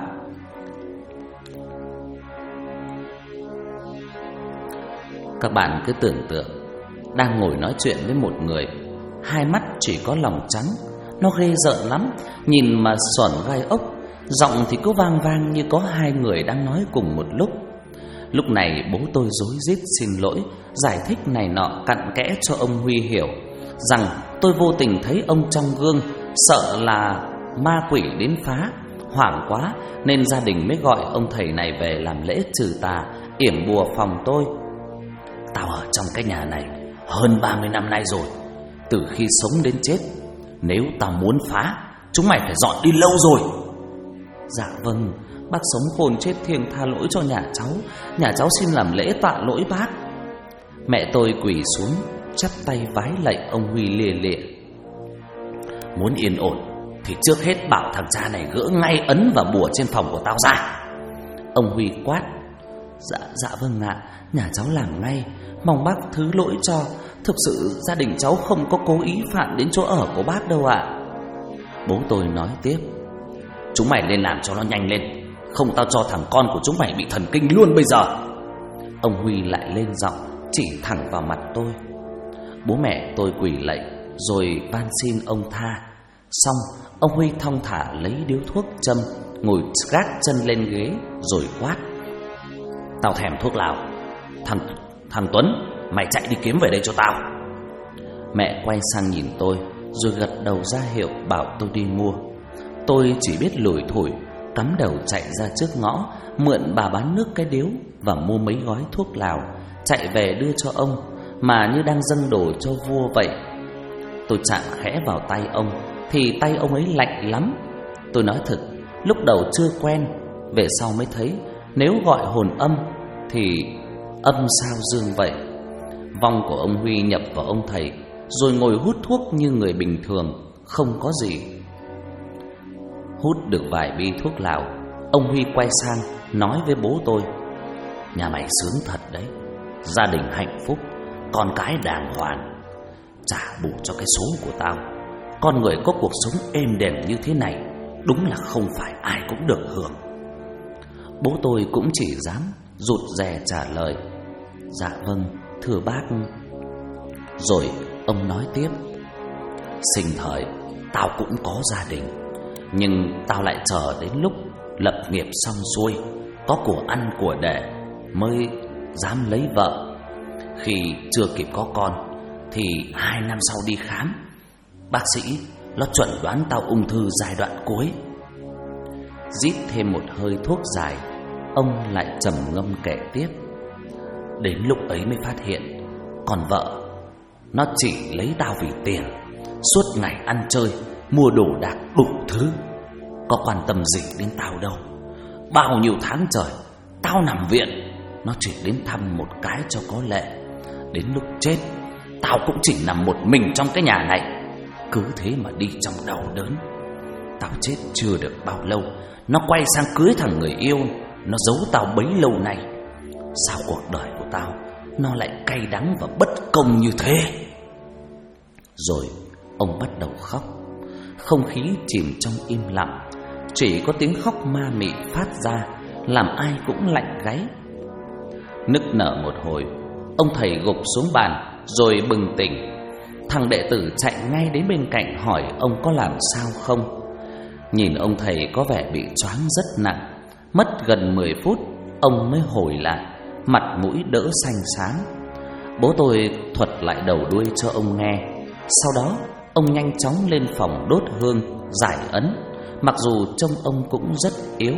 Speaker 1: Các bạn cứ tưởng tượng đang ngồi nói chuyện với một người, 2 mắt chỉ có lòng trắng. Nó ghê rợn lắm, nhìn mà sởn gai ốc. Giọng thì cứ vang vang như có 2 người đang nói cùng một lúc. Lúc này bố tôi rối rít xin lỗi, giải thích này nọ cặn kẽ cho ông Huy hiểu rằng tôi vô tình thấy ông trong gương, sợ là ma quỷ đến phá, hoảng quá nên gia đình mới gọi ông thầy này về làm lễ trừ tà, yểm bùa phòng tôi. Tao ở trong cái nhà này hơn 30 năm nay rồi, từ khi sống đến chết. Nếu tao muốn phá, chúng mày phải dọn đi lâu rồi. Dạ vâng, bác sống khôn chết thiêng tha lỗi cho nhà cháu xin làm lễ tạ lỗi bác. Mẹ tôi quỳ xuống chắp tay vái lạy ông Huy lìa lịa. Muốn yên ổn thì trước hết bảo thằng cha này gỡ ngay ấn và bùa trên phòng của tao ra. Ông Huy quát. Dạ vâng ạ, nhà cháu làm ngay, mong bác thứ lỗi cho. Thực sự gia đình cháu không có cố ý phạm đến chỗ ở của bác đâu ạ. Bố tôi nói tiếp: Chúng mày lên làm cho nó nhanh lên, không tao cho thằng con của chúng mày bị thần kinh luôn bây giờ. Ông Huy lại lên giọng, chỉ thẳng vào mặt tôi. Bố mẹ tôi quỳ lạy rồi van xin ông tha. Xong, ông Huy thong thả lấy điếu thuốc châm, ngồi gác chân lên ghế rồi quát: Tao thèm thuốc lào. Thằng Tuấn, mày chạy đi kiếm về đây cho tao. Mẹ quay sang nhìn tôi rồi gật đầu ra hiệu bảo tôi đi mua. Tôi chỉ biết lủi thủi cắm đầu chạy ra trước ngõ, mượn bà bán nước cái điếu và mua mấy gói thuốc lào, chạy về đưa cho ông, mà như đang dâng đồ cho vua vậy. Tôi chạm khẽ vào tay ông thì tay ông ấy lạnh lắm. Tôi nói thật, lúc đầu chưa quen, về sau mới thấy nếu gọi hồn âm thì âm sao dương vậy. Vong của ông Huy nhập vào ông thầy rồi ngồi hút thuốc như người bình thường, không có gì. Hút được vài bi thuốc lào, ông Huy quay sang nói với bố tôi: Nhà mày sướng thật đấy, gia đình hạnh phúc, con cái đàng hoàng. Trả bù cho cái số của tao, con người có cuộc sống êm đềm như thế này đúng là không phải ai cũng được hưởng. Bố tôi cũng chỉ dám rụt rè trả lời: Dạ vâng, thưa bác. Rồi ông nói tiếp: Sinh thời tao cũng có gia đình, nhưng tao lại chờ đến lúc lập nghiệp xong xuôi, có của ăn của để mới dám lấy vợ. Khi chưa kịp có con thì 2 năm sau đi khám, bác sĩ nó chuẩn đoán tao ung thư giai đoạn cuối. Rít thêm một hơi thuốc dài, ông lại trầm ngâm kể tiếp: Đến lúc ấy mới phát hiện con vợ nó chỉ lấy tao vì tiền, suốt ngày ăn chơi, mua đồ đạc đủ thứ, có quan tâm gì đến tao đâu. Bao nhiêu tháng trời tao nằm viện, nó chỉ đến thăm một cái cho có lệ. Đến lúc chết, tao cũng chỉ nằm một mình trong cái nhà này, cứ thế mà đi trong đau đớn. Tao chết chưa được bao lâu, nó quay sang cưới thằng người yêu nó giấu tao bấy lâu nay. Sao cuộc đời của tao nó lại cay đắng và bất công như thế? Rồi ông bắt đầu khóc. Không khí chìm trong im lặng, chỉ có tiếng khóc ma mị phát ra, làm ai cũng lạnh gáy. Nức nở một hồi, ông thầy gục xuống bàn rồi bừng tỉnh. Thằng đệ tử chạy ngay đến bên cạnh hỏi ông có làm sao không. Nhìn ông thầy có vẻ bị choáng rất nặng. Mất gần 10 phút ông mới hồi lại, mặt mũi đỡ xanh xám. Bố tôi thuật lại đầu đuôi cho ông nghe. Sau đó ông nhanh chóng lên phòng đốt hương, giải ấn, mặc dù trông ông cũng rất yếu.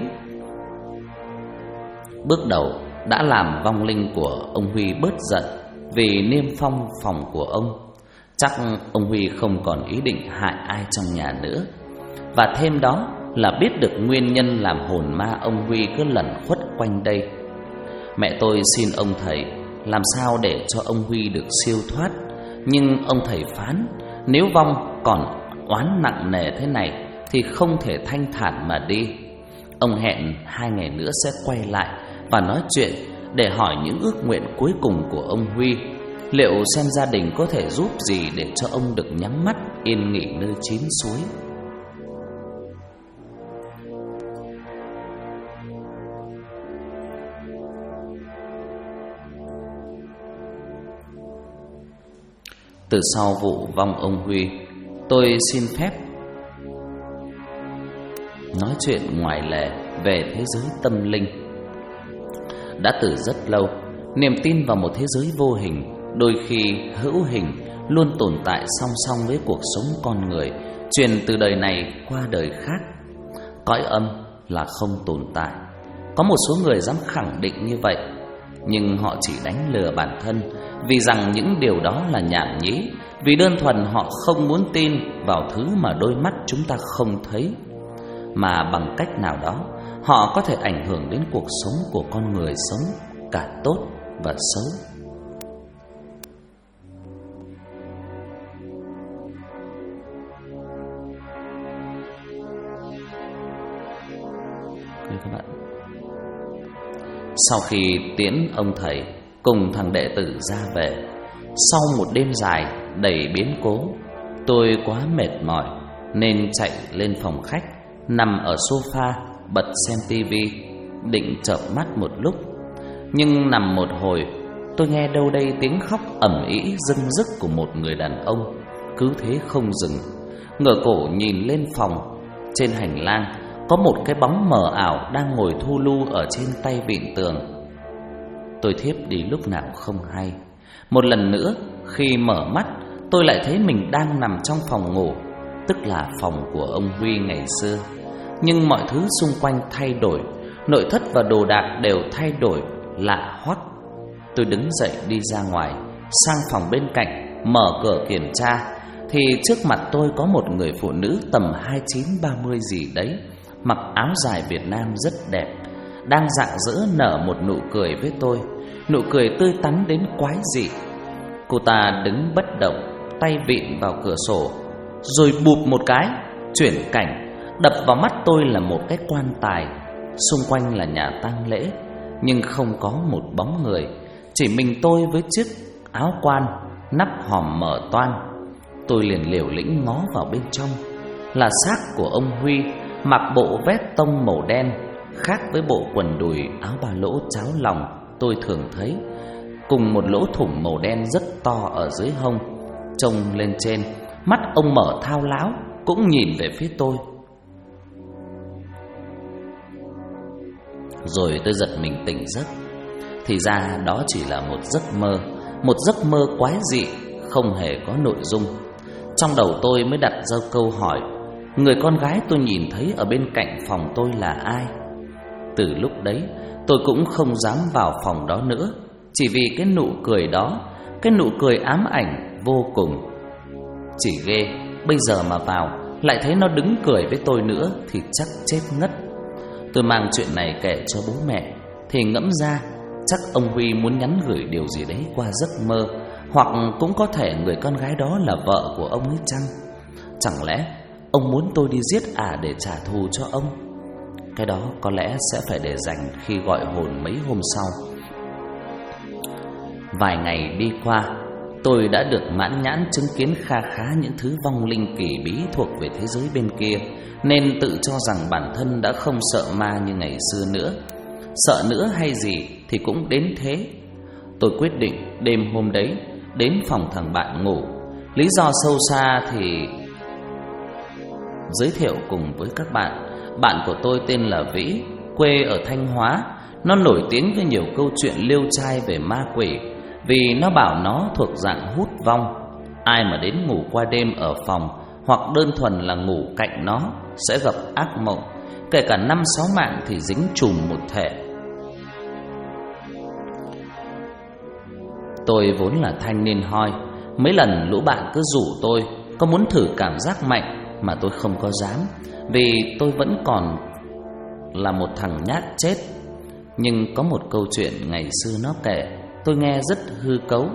Speaker 1: Bước đầu đã làm vong linh của ông Huy bớt giận vì niêm phong phòng của ông. Chắc ông Huy không còn ý định hại ai trong nhà nữa. Và thêm đó là biết được nguyên nhân làm hồn ma ông Huy cứ lẩn khuất quanh đây. Mẹ tôi xin ông thầy làm sao để cho ông Huy được siêu thoát. Nhưng ông thầy phán nếu vong còn oán nặng nề thế này thì không thể thanh thản mà đi. Ông hẹn 2 ngày nữa sẽ quay lại và nói chuyện để hỏi những ước nguyện cuối cùng của ông Huy, liệu xem gia đình có thể giúp gì để cho ông được nhắm mắt yên nghỉ nơi chín suối. Từ sau vụ vong ông Huy, tôi xin phép nói chuyện ngoài lề về thế giới tâm linh. Đã từ rất lâu, niềm tin vào một thế giới vô hình, đôi khi hữu hình, luôn tồn tại song song với cuộc sống con người, truyền từ đời này qua đời khác. Cõi âm là không tồn tại. Có một số người dám khẳng định như vậy, nhưng họ chỉ đánh lừa bản thân, vì rằng những điều đó là nhảm nhí, vì đơn thuần họ không muốn tin vào thứ mà đôi mắt chúng ta không thấy, mà bằng cách nào đó họ có thể ảnh hưởng đến cuộc sống của con người sống, cả tốt và xấu. Các bạn, Sau khi tiễn ông thầy cùng thằng đệ tử ra về, sau một đêm dài đầy biến cố, tôi quá mệt mỏi nên chạy lên phòng khách, nằm ở sofa bật xem tivi, định chợp mắt một lúc. Nhưng nằm một hồi, tôi nghe đâu đây tiếng khóc ầm ĩ rưng rức của một người đàn ông, cứ thế không dừng. Ngửa cổ nhìn lên phòng, trên hành lang có một cái bóng mờ ảo đang ngồi thu lu ở trên tay vịn tường. Tôi thiếp đi lúc nào không hay. Một lần nữa, khi mở mắt, tôi lại thấy mình đang nằm trong phòng ngủ, tức là phòng của ông Huy ngày xưa. Nhưng mọi thứ xung quanh thay đổi, nội thất và đồ đạc đều thay đổi lạ hoắc. Tôi đứng dậy đi ra ngoài, sang phòng bên cạnh, mở cửa kiểm tra, thì trước mặt tôi có một người phụ nữ tầm 29-30 gì đấy, mặc áo dài Việt Nam rất đẹp, đang rạng rỡ nở một nụ cười với tôi, nụ cười tươi tắn đến quái dị. Cô ta đứng bất động, tay vịn vào cửa sổ, rồi bụp một cái, chuyển cảnh. Đập vào mắt tôi là một cái quan tài, xung quanh là nhà tang lễ, nhưng không có một bóng người, chỉ mình tôi với chiếc áo quan, nắp hòm mở toang. Tôi liền liều lĩnh ngó vào bên trong, là xác của ông Huy, mặc bộ vest tông màu đen, khác với bộ quần đùi áo ba lỗ cháo lòng tôi thường thấy, cùng một lỗ thủng màu đen rất to ở dưới hông. Trông lên trên, mắt ông mở thao láo, cũng nhìn về phía tôi. Rồi tôi giật mình tỉnh giấc. Thì ra đó chỉ là một giấc mơ quái dị, không hề có nội dung. Trong đầu tôi mới đặt ra câu hỏi, người con gái tôi nhìn thấy ở bên cạnh phòng tôi là ai? Từ lúc đấy, tôi cũng không dám vào phòng đó nữa, chỉ vì cái nụ cười đó, cái nụ cười ám ảnh vô cùng. Chỉ ghê, bây giờ mà vào lại thấy nó đứng cười với tôi nữa thì chắc chết ngất. Tôi mang chuyện này kể cho bố mẹ, thì ngẫm ra chắc ông Huy muốn nhắn gửi điều gì đấy qua giấc mơ, hoặc cũng có thể người con gái đó là vợ của ông ấy chăng? Chẳng lẽ ông muốn tôi đi giết để trả thù cho ông? Cái đó có lẽ sẽ phải để dành khi gọi hồn mấy hôm sau. Vài ngày đi qua, tôi đã được mãn nhãn chứng kiến kha khá những thứ vong linh kỳ bí thuộc về thế giới bên kia, nên tự cho rằng bản thân đã không sợ ma như ngày xưa nữa. Sợ nữa hay gì thì cũng đến thế. Tôi quyết định đêm hôm đấy đến phòng thằng bạn ngủ. Lý do sâu xa thì giới thiệu cùng với các bạn. Bạn của tôi tên là Vĩ, quê ở Thanh Hóa. Nó nổi tiếng với nhiều câu chuyện liêu trai về ma quỷ, vì nó bảo nó thuộc dạng hút vong. Ai mà đến ngủ qua đêm ở phòng, hoặc đơn thuần là ngủ cạnh nó, sẽ gặp ác mộng, kể cả 5-6 mạng thì dính chùm một thể. Tôi vốn là thanh niên hoi, mấy lần lũ bạn cứ rủ tôi có muốn thử cảm giác mạnh, mà tôi không có dám, vì tôi vẫn còn là một thằng nhát chết. Nhưng có một câu chuyện ngày xưa nó kể, tôi nghe rất hư cấu.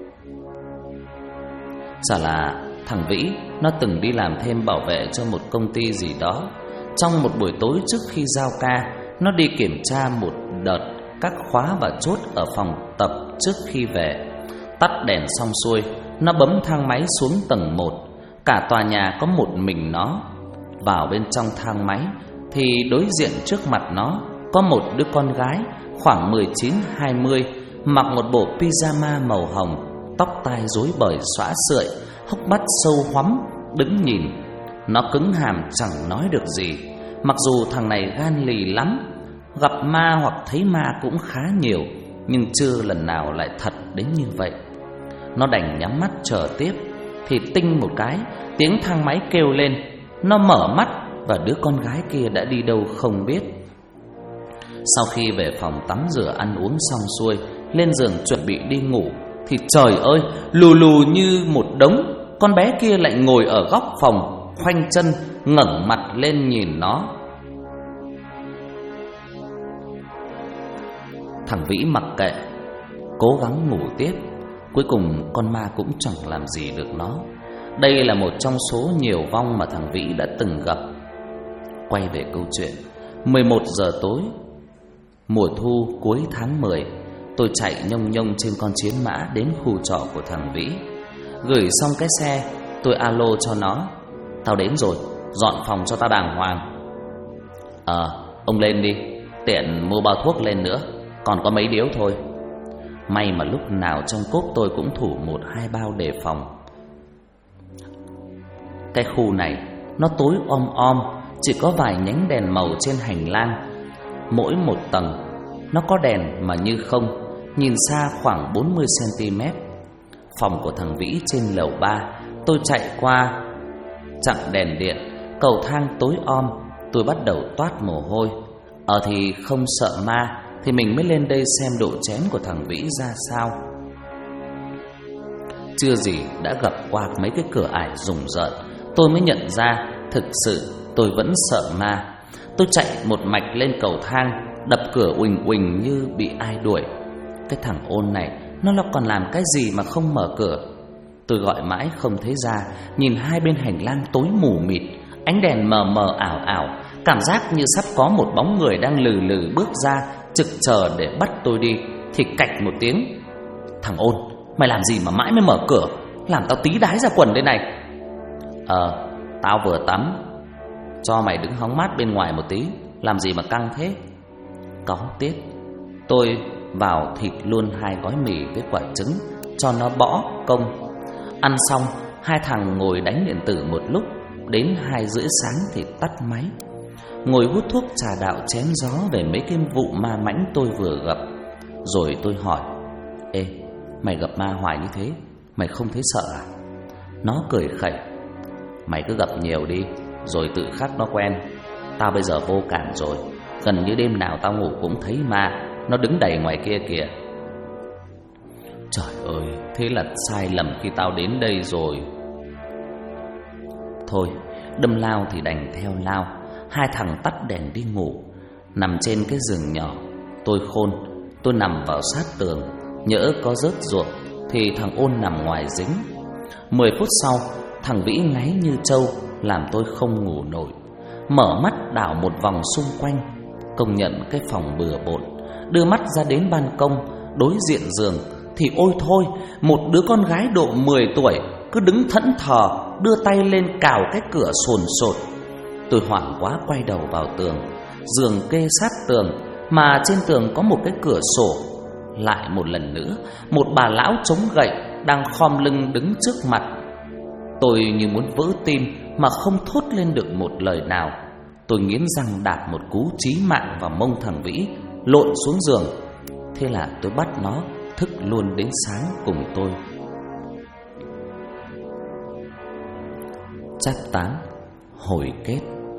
Speaker 1: Chả là thằng Vĩ nó từng đi làm thêm bảo vệ cho một công ty gì đó. Trong một buổi tối trước khi giao ca, nó đi kiểm tra một đợt các khóa và chốt ở phòng tập trước khi về. Tắt đèn xong xuôi, nó bấm thang máy xuống tầng 1. Cả tòa nhà có một mình nó. Vào bên trong thang máy thì đối diện trước mặt nó có một đứa con gái khoảng 19-20, mặc một bộ pyjama màu hồng, tóc tai rối bời xõa sượi, hốc mắt sâu hoắm, đứng nhìn. Nó cứng hàm chẳng nói được gì. Mặc dù thằng này gan lì lắm, gặp ma hoặc thấy ma cũng khá nhiều, nhưng chưa lần nào lại thật đến như vậy. Nó đành nhắm mắt chờ tiếp. Thì tinh một cái, tiếng thang máy kêu lên. Nó mở mắt và đứa con gái kia đã đi đâu không biết. Sau khi về phòng tắm rửa ăn uống xong xuôi, lên giường chuẩn bị đi ngủ, thì trời ơi, lù lù như một đống, con bé kia lại ngồi ở góc phòng, khoanh chân, ngẩng mặt lên nhìn nó. Thằng Vĩ mặc kệ, cố gắng ngủ tiếp. Cuối cùng con ma cũng chẳng làm gì được nó. Đây là một trong số nhiều vong mà thằng Vĩ đã từng gặp. Quay về câu chuyện, 11 giờ tối, Mùa thu cuối tháng 10, tôi chạy nhông nhông trên con chiến mã đến khu trọ của thằng Vĩ. Gửi xong cái xe, tôi alo cho nó: "Tao đến rồi, dọn phòng cho tao đàng hoàng." Ông lên đi, tiện mua bao thuốc lên nữa, còn có mấy điếu thôi." May mà lúc nào trong cốp tôi cũng thủ 1-2 bao đề phòng. Cái khu này nó tối om, chỉ có vài nhánh đèn màu trên hành lang. Mỗi một tầng nó có đèn mà như không, nhìn xa khoảng 40 cm. Phòng của thằng Vĩ trên lầu 3, tôi chạy qua chặn đèn điện, cầu thang tối om, tôi bắt đầu toát mồ hôi. Thì không sợ ma thì mình mới lên đây xem độ chén của thằng Vĩ ra sao. Chưa gì đã gặp qua mấy cái cửa ải rùng rợn, tôi mới nhận ra thực sự tôi vẫn sợ ma. Tôi chạy một mạch lên cầu thang, đập cửa uỳnh uỳnh như bị ai đuổi. Cái thằng ôn này nó còn làm cái gì mà không mở cửa? Tôi gọi mãi không thấy ra, nhìn hai bên hành lang tối mù mịt, ánh đèn mờ mờ ảo ảo, cảm giác như sắp có một bóng người đang lừ lừ bước ra, trực chờ để bắt tôi đi. Thì cạch một tiếng: "Thằng ôn, mày làm gì mà mãi mới mở cửa, làm tao tí đái ra quần đây này." Tao vừa tắm, cho mày đứng hóng mát bên ngoài một tí, làm gì mà căng thế?" Có tiết. Tôi vào thịt luôn 2 gói mì với quả trứng, cho nó bỏ công. Ăn xong, hai thằng ngồi đánh điện tử một lúc, đến 2:30 sáng thì tắt máy. Ngồi hút thuốc trà đạo chém gió về mấy cái vụ ma mãnh tôi vừa gặp. Rồi tôi hỏi: "Ê, mày gặp ma hoài như thế, mày không thấy sợ à?" Nó cười khẩy: "Mày cứ gặp nhiều đi, rồi tự khắc nó quen. Tao bây giờ vô cảm rồi, gần như đêm nào tao ngủ cũng thấy ma, nó đứng đầy ngoài kia kìa." Trời ơi, thế là sai lầm khi tao đến đây rồi. Thôi, đâm lao thì đành theo lao. Hai thằng tắt đèn đi ngủ. Nằm trên cái giường nhỏ, tôi khôn, tôi nằm vào sát tường, nhỡ có rớt ruột thì thằng ôn nằm ngoài dính. 10 phút sau, thằng Vĩ ngáy như trâu, làm tôi không ngủ nổi. Mở mắt đảo một vòng xung quanh, công nhận cái phòng bừa bộn. Đưa mắt ra đến ban công, đối diện giường thì ôi thôi, một đứa con gái độ 10 tuổi cứ đứng thẫn thờ, đưa tay lên cào cái cửa sồn sột. Tôi hoảng quá quay đầu vào tường. Giường kê sát tường, mà trên tường có một cái cửa sổ. Lại một lần nữa, một bà lão chống gậy đang khom lưng đứng trước mặt. Tôi như muốn vỡ tim mà không thốt lên được một lời nào. Tôi nghiến răng đạp một cú chí mạng vào mông thằng Vĩ, lộn xuống giường. Thế là tôi bắt nó thức luôn đến sáng cùng tôi. Chapter 8: Hồi kết.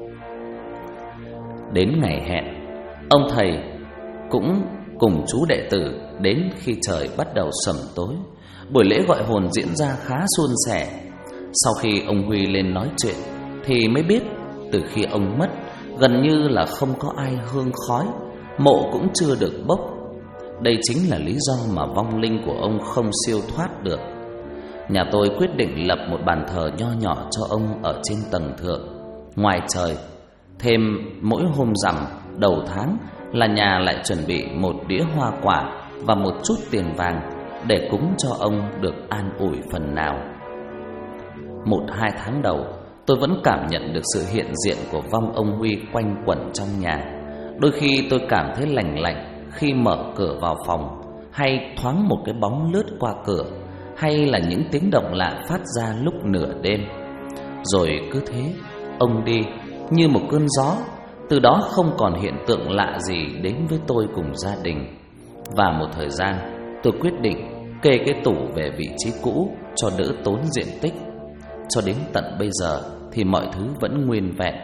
Speaker 1: Đến ngày hẹn, ông thầy cũng cùng chú đệ tử đến khi trời bắt đầu sẩm tối. Buổi lễ gọi hồn diễn ra khá suôn sẻ. Sau khi ông Huy lên nói chuyện thì mới biết từ khi ông mất, gần như là không có ai hương khói, mộ cũng chưa được bốc. Đây chính là lý do mà vong linh của ông không siêu thoát được. Nhà tôi quyết định lập một bàn thờ nho nhỏ cho ông ở trên tầng thượng, ngoài trời. Thêm mỗi hôm rằm đầu tháng là nhà lại chuẩn bị một đĩa hoa quả và một chút tiền vàng để cúng cho ông được an ủi phần nào. 1-2 tháng đầu, tôi vẫn cảm nhận được sự hiện diện của vong ông Huy quanh quẩn trong nhà. Đôi khi tôi cảm thấy lành lạnh khi mở cửa vào phòng, hay thoáng một cái bóng lướt qua cửa, hay là những tiếng động lạ phát ra lúc nửa đêm. Rồi cứ thế, ông đi như một cơn gió. Từ đó không còn hiện tượng lạ gì đến với tôi cùng gia đình. Và một thời gian, tôi quyết định kê cái tủ về vị trí cũ cho đỡ tốn diện tích. Cho đến tận bây giờ thì mọi thứ vẫn nguyên vẹn.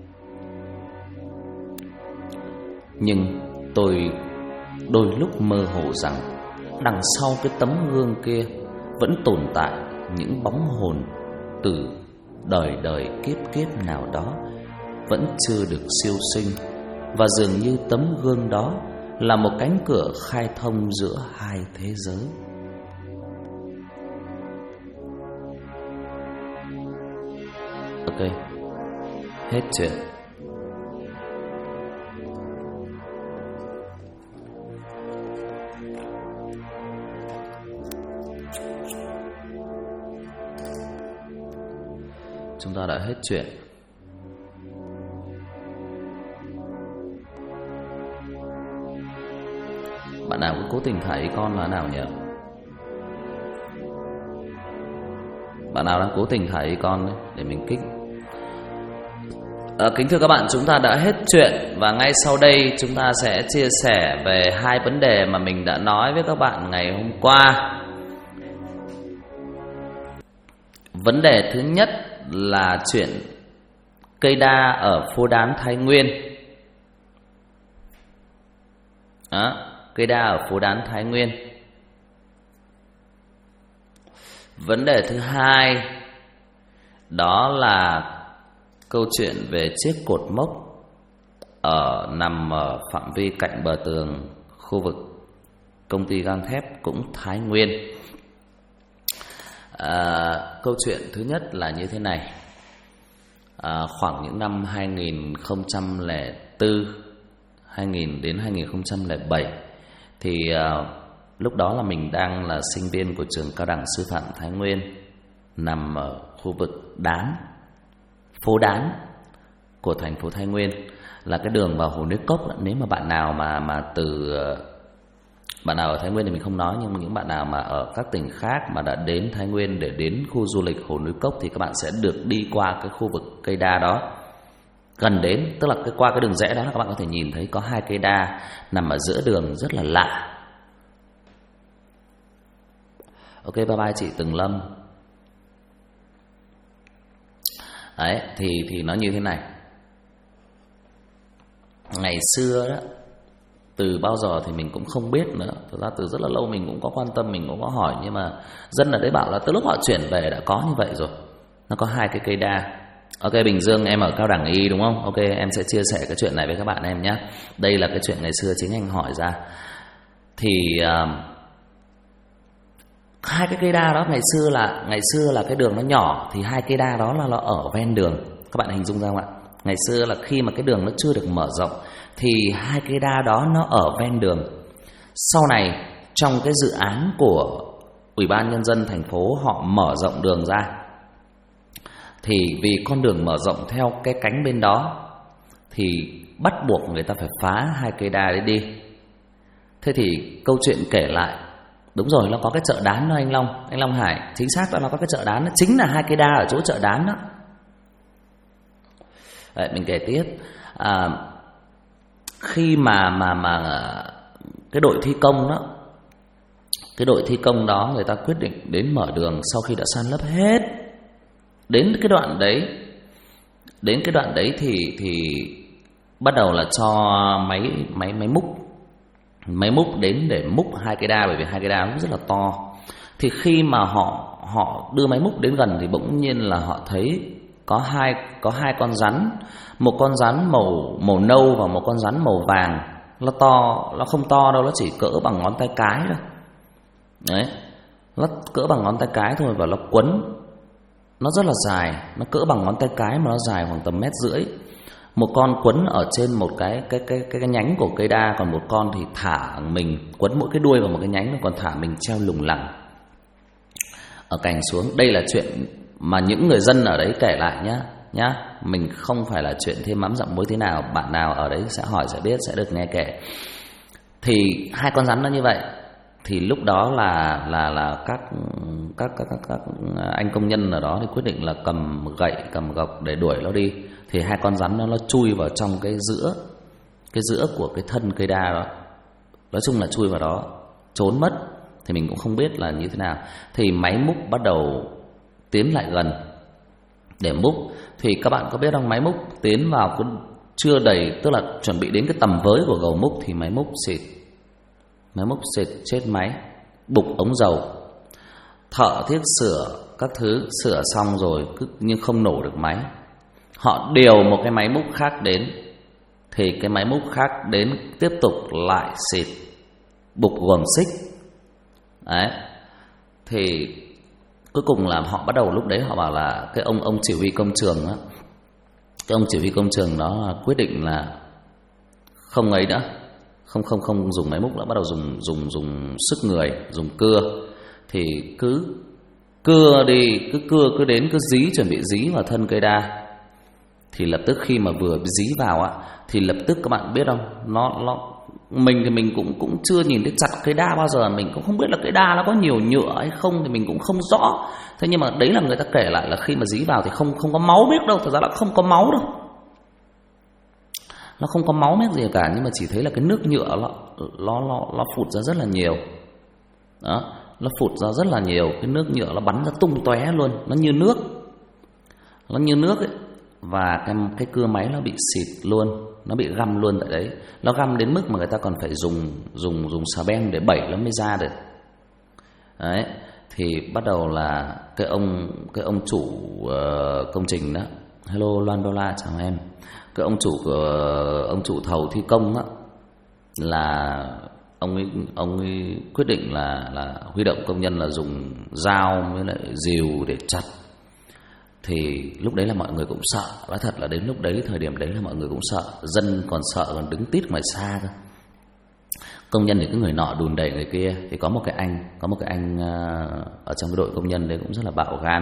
Speaker 1: Nhưng tôi đôi lúc mơ hồ rằng đằng sau cái tấm gương kia vẫn tồn tại những bóng hồn từ đời đời kiếp kiếp nào đó vẫn chưa được siêu sinh. Và dường như tấm gương đó là một cánh cửa khai thông giữa hai thế giới. Ok, hết chuyện. chúng ta đã hết chuyện. Bạn nào cũng cố tình thả ý con là nào nhỉ? Bạn nào đang cố tình thả ý con đấy, để mình kích. Kính thưa các bạn, chúng ta đã hết chuyện. Và ngay sau đây chúng ta sẽ chia sẻ về hai vấn đề mà mình đã nói với các bạn ngày hôm qua. Vấn đề thứ nhất là chuyện cây đa ở phố Đán Thái Nguyên. Cây đa ở phố Đán Thái Nguyên. Vấn đề thứ hai đó là câu chuyện về chiếc cột mốc nằm ở phạm vi cạnh bờ tường khu vực công ty gang thép cũng Thái Nguyên. Câu chuyện thứ nhất là như thế này. Khoảng những năm 2004 2000 đến 2007 thì lúc đó là mình đang là sinh viên của trường cao đẳng sư phạm Thái Nguyên, nằm ở khu vực phố Đán của thành phố Thái Nguyên, là cái đường vào Hồ Nước Cốc. Nếu mà bạn nào bạn nào ở Thái Nguyên thì mình không nói, nhưng mà những bạn nào mà ở các tỉnh khác mà đã đến Thái Nguyên để đến khu du lịch Hồ Núi Cốc thì các bạn sẽ được đi qua cái khu vực cây đa đó. Gần đến, tức là qua cái đường rẽ đó các bạn có thể nhìn thấy có hai cây đa nằm ở giữa đường rất là lạ. Ok, bye bye chị Tường Lâm. Đấy, thì nó như thế này. Ngày xưa đó, từ bao giờ thì mình cũng không biết nữa. Thực ra từ rất là lâu mình cũng có quan tâm, mình cũng có hỏi, nhưng mà dân ở đấy bảo là từ lúc họ chuyển về đã có như vậy rồi. Nó có hai cái cây đa. Ok, Bình Dương em ở cao đẳng y đúng không? Ok, em sẽ chia sẻ cái chuyện này với các bạn em nhé. Đây là cái chuyện ngày xưa chính anh hỏi ra. Thì hai cái cây đa đó ngày xưa là cái đường nó nhỏ, thì hai cây đa đó là nó ở ven đường. Các bạn hình dung ra không ạ? Ngày xưa là khi mà cái đường nó chưa được mở rộng thì hai cây đa đó nó ở ven đường. Sau này trong cái dự án của Ủy ban Nhân dân thành phố, họ mở rộng đường ra, thì vì con đường mở rộng theo cái cánh bên đó thì bắt buộc người ta phải phá hai cây đa đấy đi. Thế thì câu chuyện kể lại, đúng rồi, nó có cái chợ Đán đó anh Long Hải, chính xác là nó có cái chợ Đán đó, chính là hai cây đa ở chỗ chợ Đán đó. Đấy, mình kể tiếp. Khi mà cái đội thi công đó người ta quyết định đến mở đường sau khi đã san lấp hết. Đến cái đoạn đấy thì bắt đầu là cho máy múc đến để múc hai cây đa, bởi vì hai cây đa nó rất là to. Thì khi mà họ đưa máy múc đến gần thì bỗng nhiên là họ thấy có hai con rắn, một con rắn màu nâu và một con rắn màu vàng. Nó to, nó không to đâu, nó chỉ cỡ bằng ngón tay cái thôi. Đấy, nó cỡ bằng ngón tay cái thôi, và nó quấn, nó rất là dài, nó cỡ bằng ngón tay cái mà nó dài khoảng tầm 1,5 mét. Một con quấn ở trên một cái nhánh của cây đa, còn một con thì thả mình quấn mỗi cái đuôi vào một cái nhánh, còn thả mình treo lủng lẳng ở cành xuống. Đây là chuyện mà những người dân ở đấy kể lại nhá. Mình không phải là chuyện thêm mắm dặm muối thế nào, bạn nào ở đấy sẽ hỏi sẽ biết, sẽ được nghe kể. Thì hai con rắn nó như vậy. Thì lúc đó là các anh công nhân ở đó thì quyết định là cầm gậy, cầm gộc để đuổi nó đi. Thì hai con rắn nó chui vào trong cái giữa của cái thân cây đa đó. Nói chung là chui vào đó trốn mất. Thì mình cũng không biết là như thế nào. Thì máy múc bắt đầu tiến lại gần để múc. Thì các bạn có biết không, máy múc tiến vào cứ chưa đầy, tức là chuẩn bị đến cái tầm với của gầu múc thì máy múc xịt chết máy, bục ống dầu. Thợ thiết sửa các thứ, sửa xong rồi nhưng không nổ được máy. Họ điều một cái máy múc khác đến, thì cái máy múc khác đến tiếp tục lại xịt, bục guồng xích. Đấy. Thì cuối cùng là họ bắt đầu, lúc đấy họ bảo là cái ông chỉ huy công trường đó, cái ông chỉ huy công trường đó quyết định là không ấy nữa, không dùng máy múc nữa, bắt đầu dùng sức người, dùng cưa. Thì cứ cưa đi, cứ đến cứ dí, chuẩn bị dí vào thân cây đa. Thì lập tức khi mà vừa dí vào á, thì lập tức các bạn biết không, mình thì mình cũng chưa nhìn thấy chặt cây đa bao giờ, mình cũng không biết là cây đa nó có nhiều nhựa hay không thì mình cũng không rõ. Thế nhưng mà đấy là người ta kể lại là khi mà dí vào thì không có máu biết đâu, thật ra là không có máu đâu, nó không có máu biết gì cả, nhưng mà chỉ thấy là cái nước nhựa nó phụt ra rất là nhiều. Đó, nó phụt ra rất là nhiều, cái nước nhựa nó bắn ra tung tóe luôn, nó như nước ấy. Và cái cưa máy nó bị xịt luôn, nó bị găm luôn tại đấy. Nó găm đến mức mà người ta còn phải dùng xà beng để bẩy nó mới ra được. Đấy, thì bắt đầu là cái ông chủ công trình đó, hello Loan Đô La, chào em. Cái ông chủ thầu thi công á, là ông ấy quyết định là huy động công nhân là dùng dao với lại rìu để chặt. Thì lúc đấy là mọi người cũng sợ, nói thật là đến lúc đấy, thời điểm đấy là mọi người cũng sợ, dân còn sợ, còn đứng tít ngoài xa cơ. Công nhân thì cứ người nọ đùn đẩy người kia. Thì có một cái anh ở trong cái đội công nhân đấy cũng rất là bạo gan.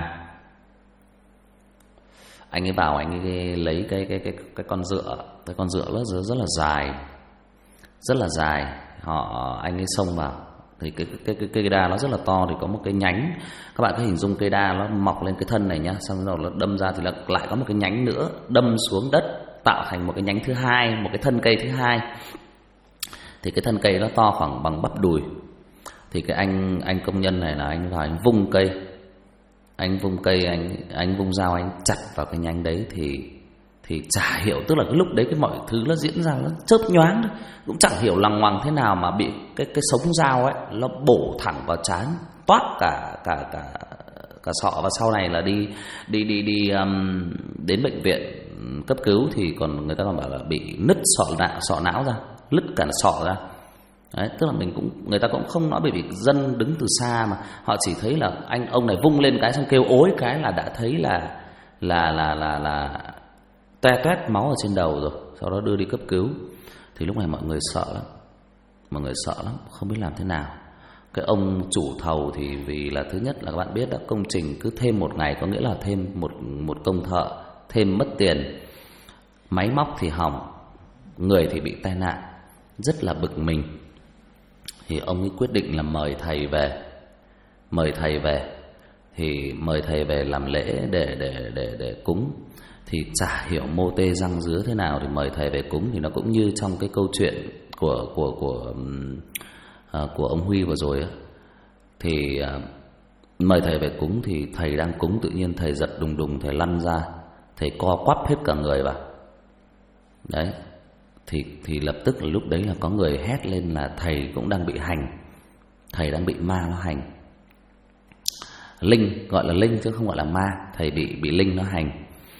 Speaker 1: Anh ấy vào, anh ấy lấy cái con dựa nó rất là dài. Anh ấy xông vào. Thì cái cây đa nó rất là to, thì có một cái nhánh. Các bạn cứ hình dung cây đa nó mọc lên cái thân này nhá, xong rồi nó đâm ra thì lại có một cái nhánh nữa đâm xuống đất, tạo thành một cái nhánh thứ hai, một cái thân cây thứ hai. Thì cái thân cây nó to khoảng bằng bắp đùi. Thì cái anh công nhân này là anh vào, anh vung cây, anh vung dao, anh chặt vào cái nhánh đấy. Thì chả hiểu, tức là cái lúc đấy cái mọi thứ nó diễn ra nó chớp nhoáng đấy, cũng chẳng hiểu lằng ngoằng thế nào mà bị cái sống dao ấy nó bổ thẳng vào trán, toát cả sọ. Và sau này là đi đến bệnh viện cấp cứu thì còn người ta còn bảo là bị nứt sọ não ra, nứt cả sọ ra. Đấy, tức là người ta cũng không nói, bởi vì dân đứng từ xa mà họ chỉ thấy là ông này vung lên cái xong kêu ối cái là đã thấy là toét máu ở trên đầu rồi, sau đó đưa đi cấp cứu. Thì lúc này mọi người sợ lắm, không biết làm thế nào. Cái ông chủ thầu thì vì là thứ nhất là các bạn biết đó, công trình cứ thêm một ngày có nghĩa là thêm một công thợ, thêm mất tiền, máy móc thì hỏng, người thì bị tai nạn, rất là bực mình. Thì ông ấy quyết định là mời thầy về. Thì mời thầy về làm lễ để cúng. Thì chả hiểu mô tê răng dứa thế nào thì mời thầy về cúng. Thì nó cũng như trong cái câu chuyện của ông Huy vừa rồi ấy. Thì mời thầy về cúng thì thầy đang cúng, tự nhiên thầy giật đùng, thầy lăn ra, thầy co quắp hết cả người vào. Đấy. Thì lập tức là lúc đấy là có người hét lên là thầy cũng đang bị hành, thầy đang bị ma nó hành. Linh, gọi là linh chứ không gọi là ma, thầy bị linh nó hành.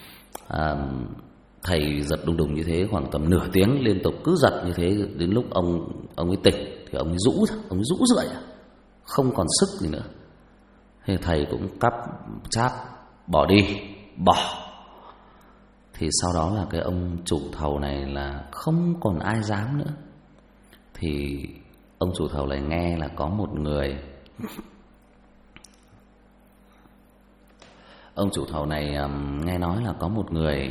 Speaker 1: Thầy giật đùng như thế khoảng tầm nửa tiếng liên tục, cứ giật như thế đến lúc ông ấy tỉnh thì ông ấy rũ rượi, không còn sức gì nữa. Thì thầy cũng cắp cháp bỏ đi. Thì sau đó là cái ông chủ thầu này là không còn ai dám nữa. Thì ông chủ thầu này nghe là có một người, ông chủ thầu này nghe nói là có một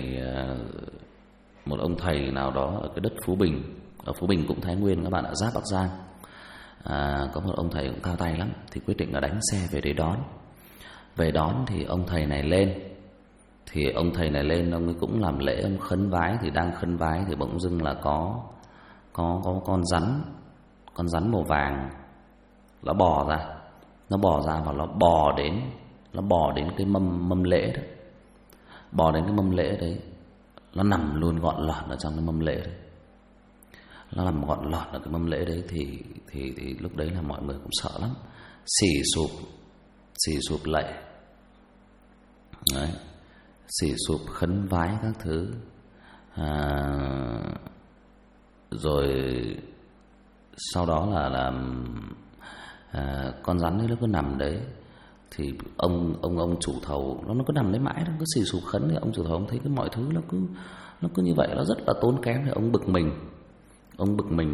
Speaker 1: ông thầy nào đó ở cái đất Phú Bình, ở Phú Bình cũng Thái Nguyên các bạn ạ, giáp Bắc Giang. Có một ông thầy cũng cao tay lắm, thì quyết định là đánh xe về để đón. Về đón thì ông thầy này lên. Thì ông thầy này lên, ông ấy cũng làm lễ, ông khấn vái. Thì đang khấn vái thì bỗng dưng là có con rắn màu vàng nó bò ra và nó bò đến cái mâm lễ đó. Bò đến cái mâm lễ đấy, nó nằm luôn gọn lọt ở trong cái mâm lễ đấy. Nó nằm gọn lọt ở cái mâm lễ đấy. Thì lúc đấy là mọi người cũng sợ lắm, xì sụp lạy. Đấy, xì sụp khấn vái các thứ. Rồi sau đó là con rắn ấy nó cứ nằm đấy. Thì ông chủ thầu nó cứ nằm đấy mãi, nó cứ xì sụp khấn. Thì ông chủ thầu ông thấy cái mọi thứ nó cứ như vậy, nó rất là tốn kém. Thì ông bực mình,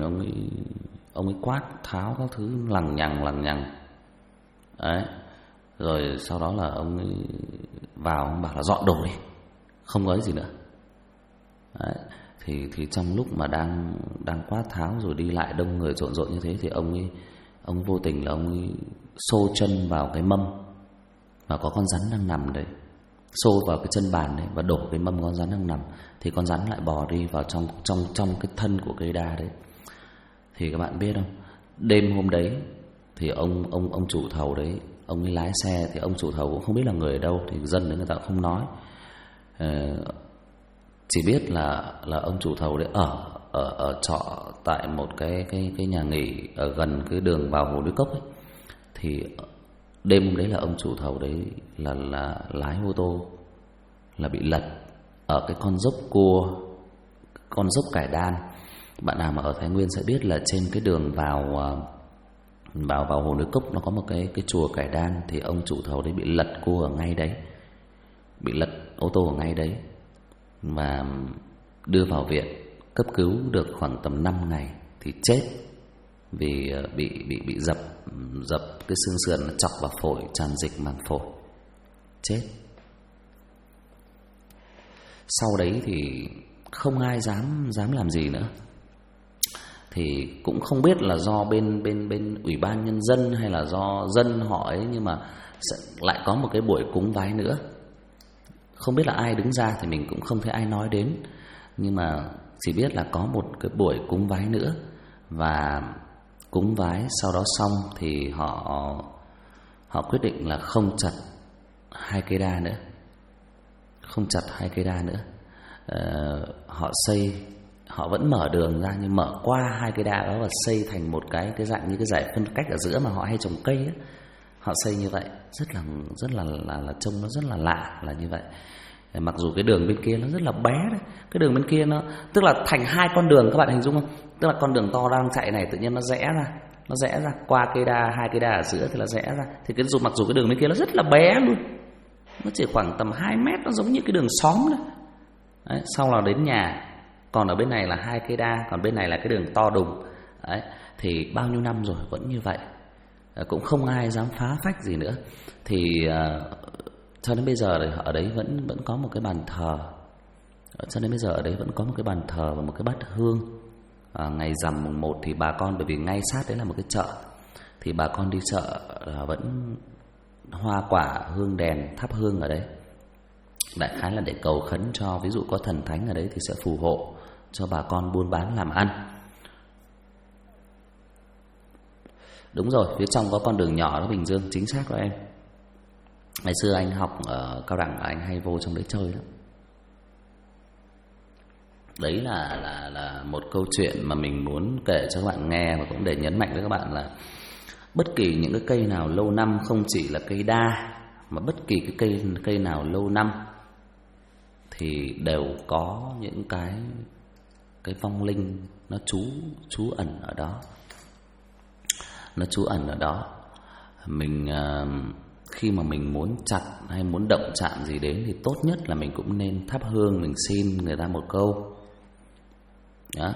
Speaker 1: ông ấy quát tháo các thứ lằng nhằng. Đấy. Rồi sau đó là ông ấy vào, ông bảo là dọn đồ đi, không có gì nữa. Đấy. Thì trong lúc mà đang quát tháo rồi đi lại đông người rộn rộn như thế, thì ông vô tình là ông ấy xô chân vào cái mâm mà có con rắn đang nằm đấy, xô vào cái chân bàn đấy và đổ cái mâm con rắn đang nằm, thì con rắn lại bò đi vào trong cái thân của cây đa đấy. Thì các bạn biết không, đêm hôm đấy thì ông chủ thầu đấy, ông ấy lái xe, thì ông chủ thầu cũng không biết là người ở đâu, thì dân đấy người ta cũng không nói. Chỉ biết là ông chủ thầu đấy ở trọ tại một cái nhà nghỉ ở gần cái đường vào Hồ Núi Cốc ấy. Thì đêm hôm đấy là ông chủ thầu đấy là lái ô tô là bị lật ở cái con dốc cua, con dốc Cải Đan. Bạn nào mà ở Thái Nguyên sẽ biết là trên cái đường vào Hồ Núi Cốc nó có một cái chùa Cải Đan, thì ông chủ thầu đấy bị lật cua ở ngay đấy, bị lật ô tô ở ngay đấy, và đưa vào viện cấp cứu được khoảng tầm 5 ngày thì chết, vì bị dập cái xương sườn nó chọc vào phổi, tràn dịch màng phổi, chết. Sau đấy thì không ai dám làm gì nữa. Thì cũng không biết là do bên ủy ban nhân dân hay là do dân họ ấy, nhưng mà lại có một cái buổi cúng vái nữa. Không biết là ai đứng ra thì mình cũng không thấy ai nói đến, nhưng mà chỉ biết là có một cái buổi cúng vái nữa. Và cúng vái sau đó xong thì họ quyết định là không chặt 2 cây đa nữa, không chặt 2 cây đa nữa. Họ vẫn mở đường ra, nhưng mở qua 2 cây đa đó và xây thành một cái dạng như cái dải phân cách ở giữa mà họ hay trồng cây ấy. Họ xây như vậy rất là trông nó rất là lạ là như vậy. Mặc dù cái đường bên kia nó rất là bé đấy, cái đường bên kia nó tức là thành 2 con đường, các bạn hình dung không? Tức là con đường to đang chạy này tự nhiên nó rẽ ra qua cây đa, 2 cây đa ở giữa thì nó rẽ ra. Thì mặc dù cái đường bên kia nó rất là bé luôn, nó chỉ khoảng tầm 2 mét, nó giống như cái đường xóm đấy. Sau là đến nhà, còn ở bên này là 2 cây đa, còn bên này là cái đường to đùng đấy. Thì bao nhiêu năm rồi vẫn như vậy, cũng không ai dám phá phách gì nữa. Thì cho đến bây giờ ở đấy vẫn có một cái bàn thờ. Cho đến bây giờ ở đấy vẫn có một cái bàn thờ và một cái bát hương. Ngày rằm mùng 1 thì bà con, bởi vì ngay sát đấy là một cái chợ, thì bà con đi chợ vẫn hoa quả, hương đèn, thắp hương ở đấy. Đại khái là để cầu khấn cho, ví dụ có thần thánh ở đấy thì sẽ phù hộ cho bà con buôn bán làm ăn. Đúng rồi, phía trong có con đường nhỏ đó Bình Dương, chính xác đó em. Ngày xưa anh học ở cao đẳng anh hay vô trong đấy chơi lắm. Đấy là một câu chuyện mà mình muốn kể cho các bạn nghe, và cũng để nhấn mạnh với các bạn là bất kỳ những cái cây nào lâu năm, không chỉ là cây đa, mà bất kỳ cái cây nào lâu năm thì đều có những cái vong linh nó trú ẩn ở đó. Nó trú ẩn ở đó. Mình khi mà mình muốn chặt hay muốn động chạm gì đến thì tốt nhất là mình cũng nên thắp hương, mình xin người ta một câu đó.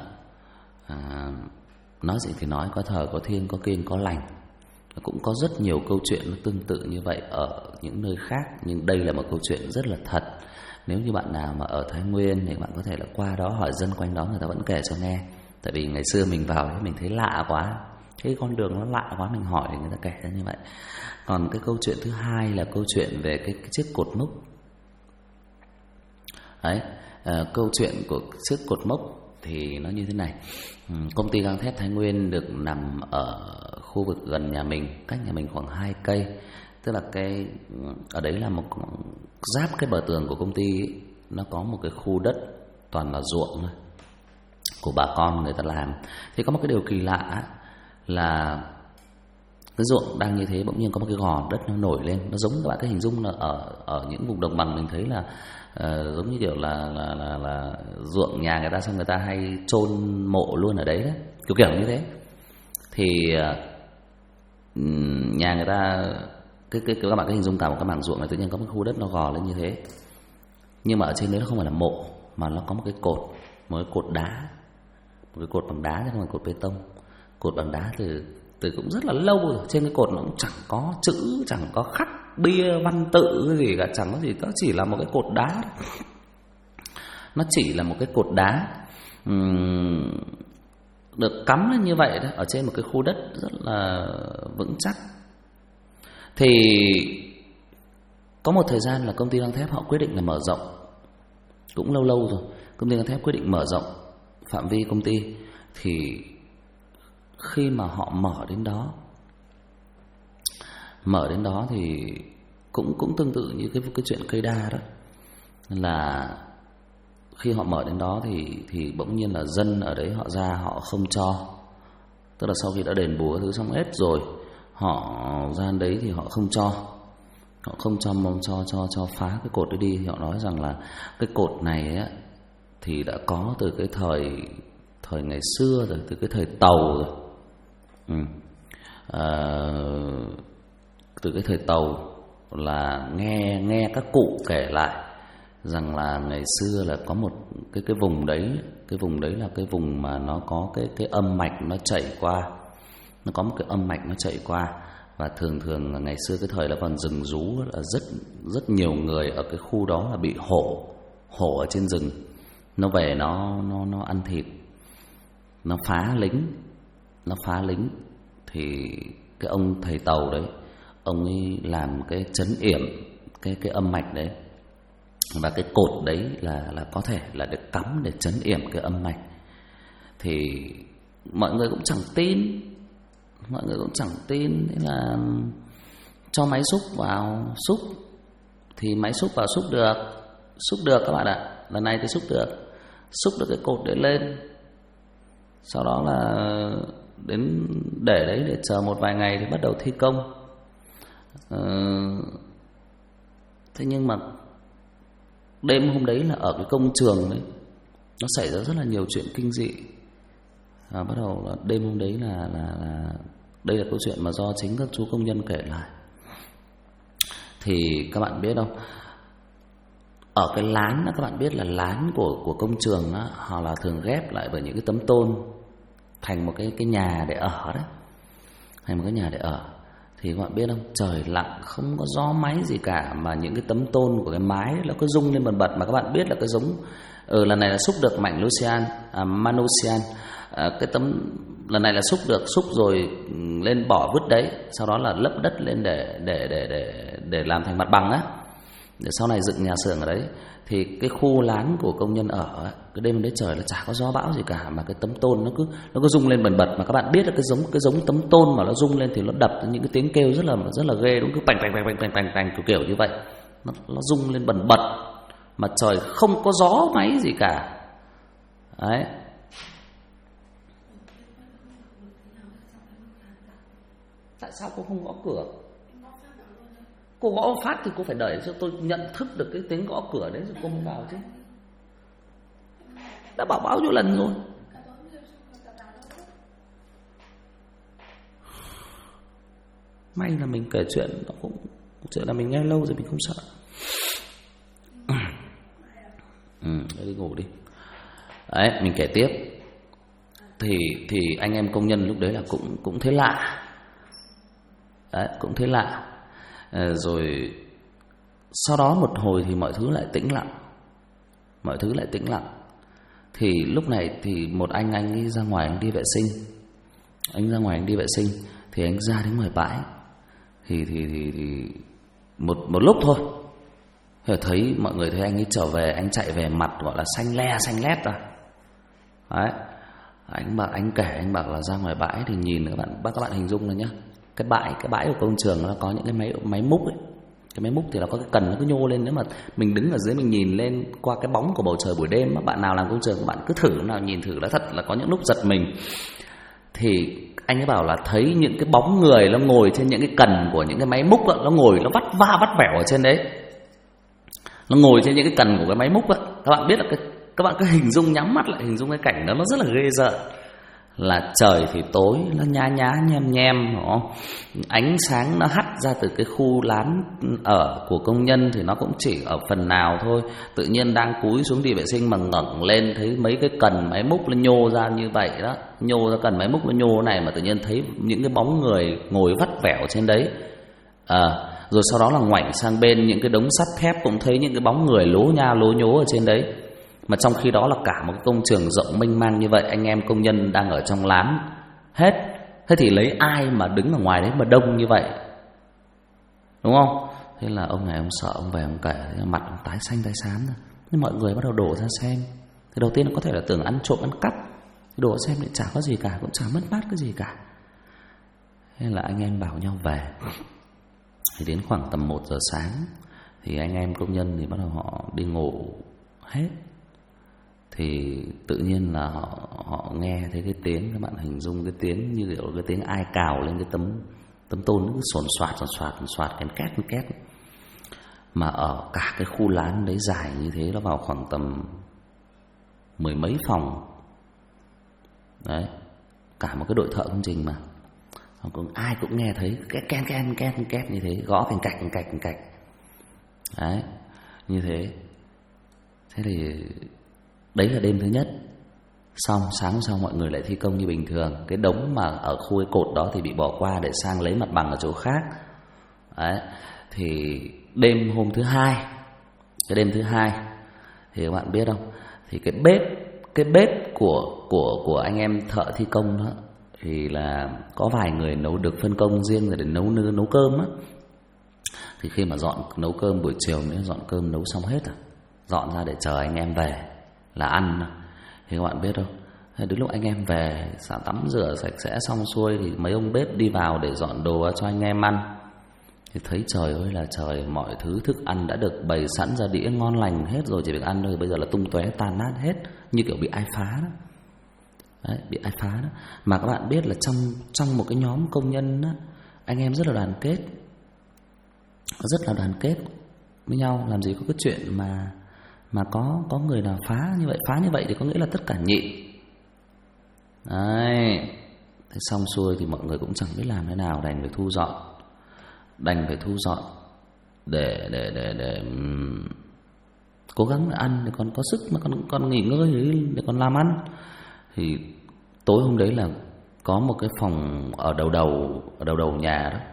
Speaker 1: Nói gì thì nói, có thờ có thiêng, có kiêng có lành. Cũng có rất nhiều câu chuyện nó tương tự như vậy ở những nơi khác, nhưng đây là một câu chuyện rất là thật. Nếu như bạn nào mà ở Thái Nguyên thì bạn có thể là qua đó hỏi dân quanh đó, người ta vẫn kể cho nghe. Tại vì ngày xưa mình vào thì mình thấy lạ quá, cái con đường nó lạ quá, mình hỏi thì người ta kể ra như vậy. Còn cái câu chuyện thứ hai là câu chuyện về cái chiếc cột mốc. Đấy, câu chuyện của chiếc cột mốc thì nó như thế này. Công ty gang thép Thái Nguyên được nằm ở khu vực gần nhà mình, cách nhà mình khoảng 2 cây. Tức là ở đấy là một giáp cái bờ tường của công ty ấy, nó có một cái khu đất toàn là ruộng thôi, của bà con người ta làm. Thì có một cái điều kỳ lạ là cái ruộng đang như thế, bỗng nhiên có một cái gò đất nó nổi lên. Nó giống các bạn cái hình dung là ở những vùng đồng bằng mình thấy là giống như kiểu là ruộng nhà người ta, xong người ta hay chôn mộ luôn ở đấy, kiểu như thế. Thì nhà người ta các bạn cái hình dung cả một cái mảng ruộng này tự nhiên có một khu đất nó gò lên như thế. Nhưng mà ở trên đấy nó không phải là mộ, mà nó có một cái cột đá, một cái cột bằng đá chứ không phải cột bê tông. Cột bằng đá từ cũng rất là lâu rồi. Trên cái cột nó cũng chẳng có chữ, chẳng có khắc, bia văn tự cái gì cả, chẳng có gì, nó chỉ là một cái cột đá. Nó chỉ là một cái cột đá được cắm lên như vậy đó, ở trên một cái khu đất rất là vững chắc. Thì có một thời gian là công ty gang thép họ quyết định là mở rộng, cũng lâu lâu rồi. Công ty gang thép quyết định mở rộng phạm vi công ty. Thì khi mà họ mở đến đó thì cũng tương tự như cái chuyện cây đa đó, là khi họ mở đến đó thì bỗng nhiên là dân ở đấy họ ra họ không cho. Tức là sau khi đã đền bù thứ xong hết rồi, họ ra đấy thì họ không cho. Họ không cho phá cái cột đấy đi. Họ nói rằng là cái cột này á, thì đã có từ cái thời ngày xưa rồi, từ cái thời Tàu rồi. Từ cái thời Tàu là nghe các cụ kể lại rằng là ngày xưa là có một cái vùng đấy, cái vùng đấy là cái vùng mà nó có cái âm mạch nó chảy qua, nó có một cái âm mạch nó chảy qua. Và thường là ngày xưa cái thời là còn rừng rú, là rất nhiều người ở cái khu đó là bị hổ ở trên rừng nó về nó ăn thịt, nó phá lính. Thì cái ông thầy Tàu đấy, ông ấy làm cái trấn yểm cái âm mạch đấy, và cái cột đấy là có thể là được cắm để trấn yểm cái âm mạch. Thì mọi người cũng chẳng tin, thế là cho máy xúc vào xúc. Thì máy xúc vào xúc được các bạn ạ. Lần này thì xúc được cái cột đấy lên. Sau đó là đến để đấy để chờ một vài ngày thì bắt đầu thi công. Thế nhưng mà đêm hôm đấy là ở cái công trường đấy nó xảy ra rất là nhiều chuyện kinh dị. Bắt đầu là đêm hôm đấy là đây là câu chuyện mà do chính các chú công nhân kể lại. Thì các bạn biết không, ở cái lán đó, các bạn biết là lán của công trường đó, họ là thường ghép lại bởi những cái tấm tôn thành một cái nhà để ở đấy, thành một cái nhà để ở. Thì các bạn biết không, trời lặng không có gió máy gì cả, mà những cái tấm tôn của cái mái nó cứ rung lên bần bật. Mà các bạn biết là cái giống lần này là xúc được mảnh Manosian. Cái tấm lần này là xúc rồi lên bỏ vứt đấy, sau đó là lấp đất lên để làm thành mặt bằng á, để sau này dựng nhà xưởng ở đấy. Thì cái khu lán của công nhân ở cái đêm đấy trời nó chả có gió bão gì cả, mà cái tấm tôn nó cứ rung lên bần bật. Mà các bạn biết là cái giống tấm tôn mà nó rung lên thì nó đập những cái tiếng kêu rất là ghê, đúng, cứ bành kiểu như vậy. Nó rung lên bần bật mà trời không có gió máy gì cả. Đấy. Tại sao cô không gõ cửa? Cô gõ phát thì cô phải đợi cho tôi nhận thức được cái tiếng gõ cửa đấy rồi cô mới vào chứ. Đã bảo bao nhiêu lần rồi. May là mình kể chuyện, nó cũng chuyện là mình nghe lâu rồi mình không sợ. Đi ngủ đi. Đấy, mình kể tiếp. Thì anh em công nhân lúc đấy là cũng thấy lạ. Đấy, cũng thấy lạ. Rồi sau đó một hồi thì mọi thứ lại tĩnh lặng. Thì lúc này thì một anh ấy ra ngoài anh đi vệ sinh. Thì anh ra đến ngoài bãi. Thì một lúc thôi, thấy mọi người thấy anh ấy trở về, anh chạy về mặt gọi là xanh lét rồi. Đấy. Anh bảo là ra ngoài bãi thì nhìn các bạn hình dung này nhá. Cái bãi của công trường nó có những cái máy múc ấy. Cái máy múc thì nó có cái cần nó cứ nhô lên. Nếu mà mình đứng ở dưới mình nhìn lên qua cái bóng của bầu trời buổi đêm, bạn nào làm công trường các bạn cứ thử nào, nhìn thử là thật là có những lúc giật mình. Thì anh ấy bảo là thấy những cái bóng người nó ngồi trên những cái cần của những cái máy múc đó, nó ngồi nó vắt vẻo ở trên đấy. Nó ngồi trên những cái cần của cái máy múc đó. Các bạn biết là các bạn cứ hình dung, nhắm mắt lại hình dung cái cảnh đó, nó rất là ghê rợn. Là trời thì tối, nó nhá nhem, ánh sáng nó hắt ra từ cái khu lán ở của công nhân thì nó cũng chỉ ở phần nào thôi. Tự nhiên đang cúi xuống đi vệ sinh mà ngẩng lên thấy mấy cái cần máy múc nó nhô ra như vậy đó, nhô ra cần máy múc nó nhô này, mà tự nhiên thấy những cái bóng người ngồi vắt vẻo trên đấy. Rồi sau đó là ngoảnh sang bên những cái đống sắt thép, cũng thấy những cái bóng người lố nha lố nhố ở trên đấy. Mà trong khi đó là cả một cái công trường rộng mênh mang như vậy, anh em công nhân đang ở trong lán hết. Thế thì lấy ai mà đứng ở ngoài đấy mà đông như vậy, đúng không? Thế là ông này ông sợ, ông về ông kể, mặt ông tái xanh tái xám rồi. Nhưng mọi người bắt đầu đổ ra xem. Thì đầu tiên nó có thể là tưởng ăn trộm ăn cắp, đổ xem thì chả có gì cả, cũng chả mất mát cái gì cả. Thế là anh em bảo nhau về. Thì đến khoảng tầm 1 giờ sáng thì anh em công nhân thì bắt đầu họ đi ngủ hết. Thì tự nhiên là họ nghe thấy cái tiếng, các bạn hình dung cái tiếng như kiểu cái tiếng ai cào lên cái tấm tôn, nó cứ sồn soạt ken két. Mà ở cả cái khu lán đấy dài như thế, nó vào khoảng tầm 10 mấy phòng đấy, cả một cái đội thợ công trình mà ai cũng nghe thấy ken như thế, gõ cành cạch đấy, như thế. Thế thì đấy là đêm thứ nhất. Xong sáng sau mọi người lại thi công như bình thường. Cái đống mà ở khu cái cột đó thì bị bỏ qua để sang lấy mặt bằng ở chỗ khác đấy. Thì đêm hôm thứ hai, cái đêm thứ hai thì các bạn biết không, thì cái bếp của anh em thợ thi công đó thì là có vài người nấu được phân công riêng rồi để nấu cơm á. Thì khi mà nấu cơm buổi chiều nữa, dọn cơm nấu xong hết rồi, dọn ra để chờ anh em về là ăn. Thì các bạn biết không, đến lúc anh em về xả tắm rửa sạch sẽ xong xuôi thì mấy ông bếp đi vào để dọn đồ cho anh em ăn. Thì thấy trời ơi là trời, mọi thứ thức ăn đã được bày sẵn ra đĩa ngon lành hết rồi, chỉ việc ăn thôi. Bây giờ là tung tóe tan nát hết, như kiểu bị ai phá đó. Đấy, bị ai phá đó. Mà các bạn biết là trong một cái nhóm công nhân đó, anh em rất là đoàn kết, rất là đoàn kết với nhau. Làm gì có cái chuyện mà có người nào phá như vậy thì có nghĩa là tất cả nhịn. Đấy. Thế xong xuôi thì mọi người cũng chẳng biết làm thế nào, đành phải thu dọn để cố gắng để ăn, để còn có sức mà còn nghỉ ngơi để còn làm ăn. Thì tối hôm đấy là có một cái phòng ở đầu nhà đó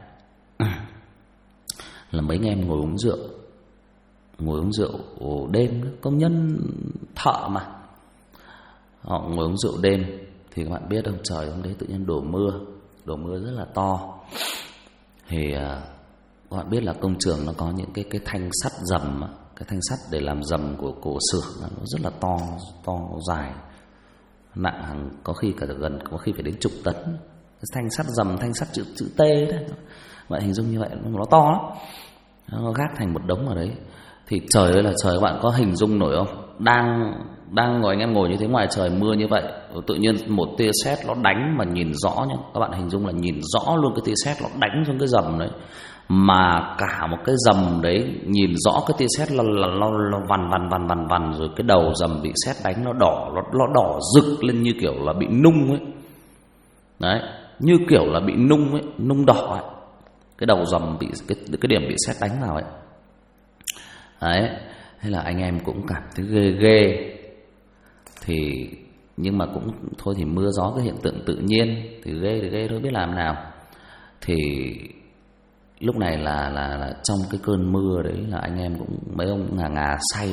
Speaker 1: là mấy anh em ngồi uống rượu đêm đó. Công nhân thợ mà họ ngồi uống rượu đêm. Thì các bạn biết không, trời hôm đấy tự nhiên đổ mưa rất là to. Thì các bạn biết là công trường nó có những cái thanh sắt dầm, cái thanh sắt để làm dầm của cổ xưởng nó rất là to dài, nặng hàng có khi phải đến chục tấn. Cái thanh sắt dầm, thanh sắt chữ T đấy, bạn hình dung như vậy, nó to lắm, nó gác thành một đống ở đấy. Thì trời ơi là trời, các bạn có hình dung nổi không? Đang ngồi, anh em ngồi như thế ngoài trời mưa như vậy, tự nhiên một tia sét nó đánh mà nhìn rõ nhá. Các bạn hình dung là nhìn rõ luôn cái tia sét nó đánh xuống cái dầm đấy. Mà cả một cái dầm đấy nhìn rõ cái tia sét là vằn rồi cái đầu dầm bị sét đánh nó đỏ rực lên như kiểu là bị nung ấy. Đấy, như kiểu là bị nung ấy, nung đỏ ấy. Cái đầu dầm bị cái điểm bị sét đánh vào ấy. Đấy, thế là anh em cũng cảm thấy ghê. Thì nhưng mà cũng thôi, thì mưa gió cái hiện tượng tự nhiên, thì ghê thôi, biết làm nào. Thì lúc này là trong cái cơn mưa đấy là anh em cũng mấy ông ngà say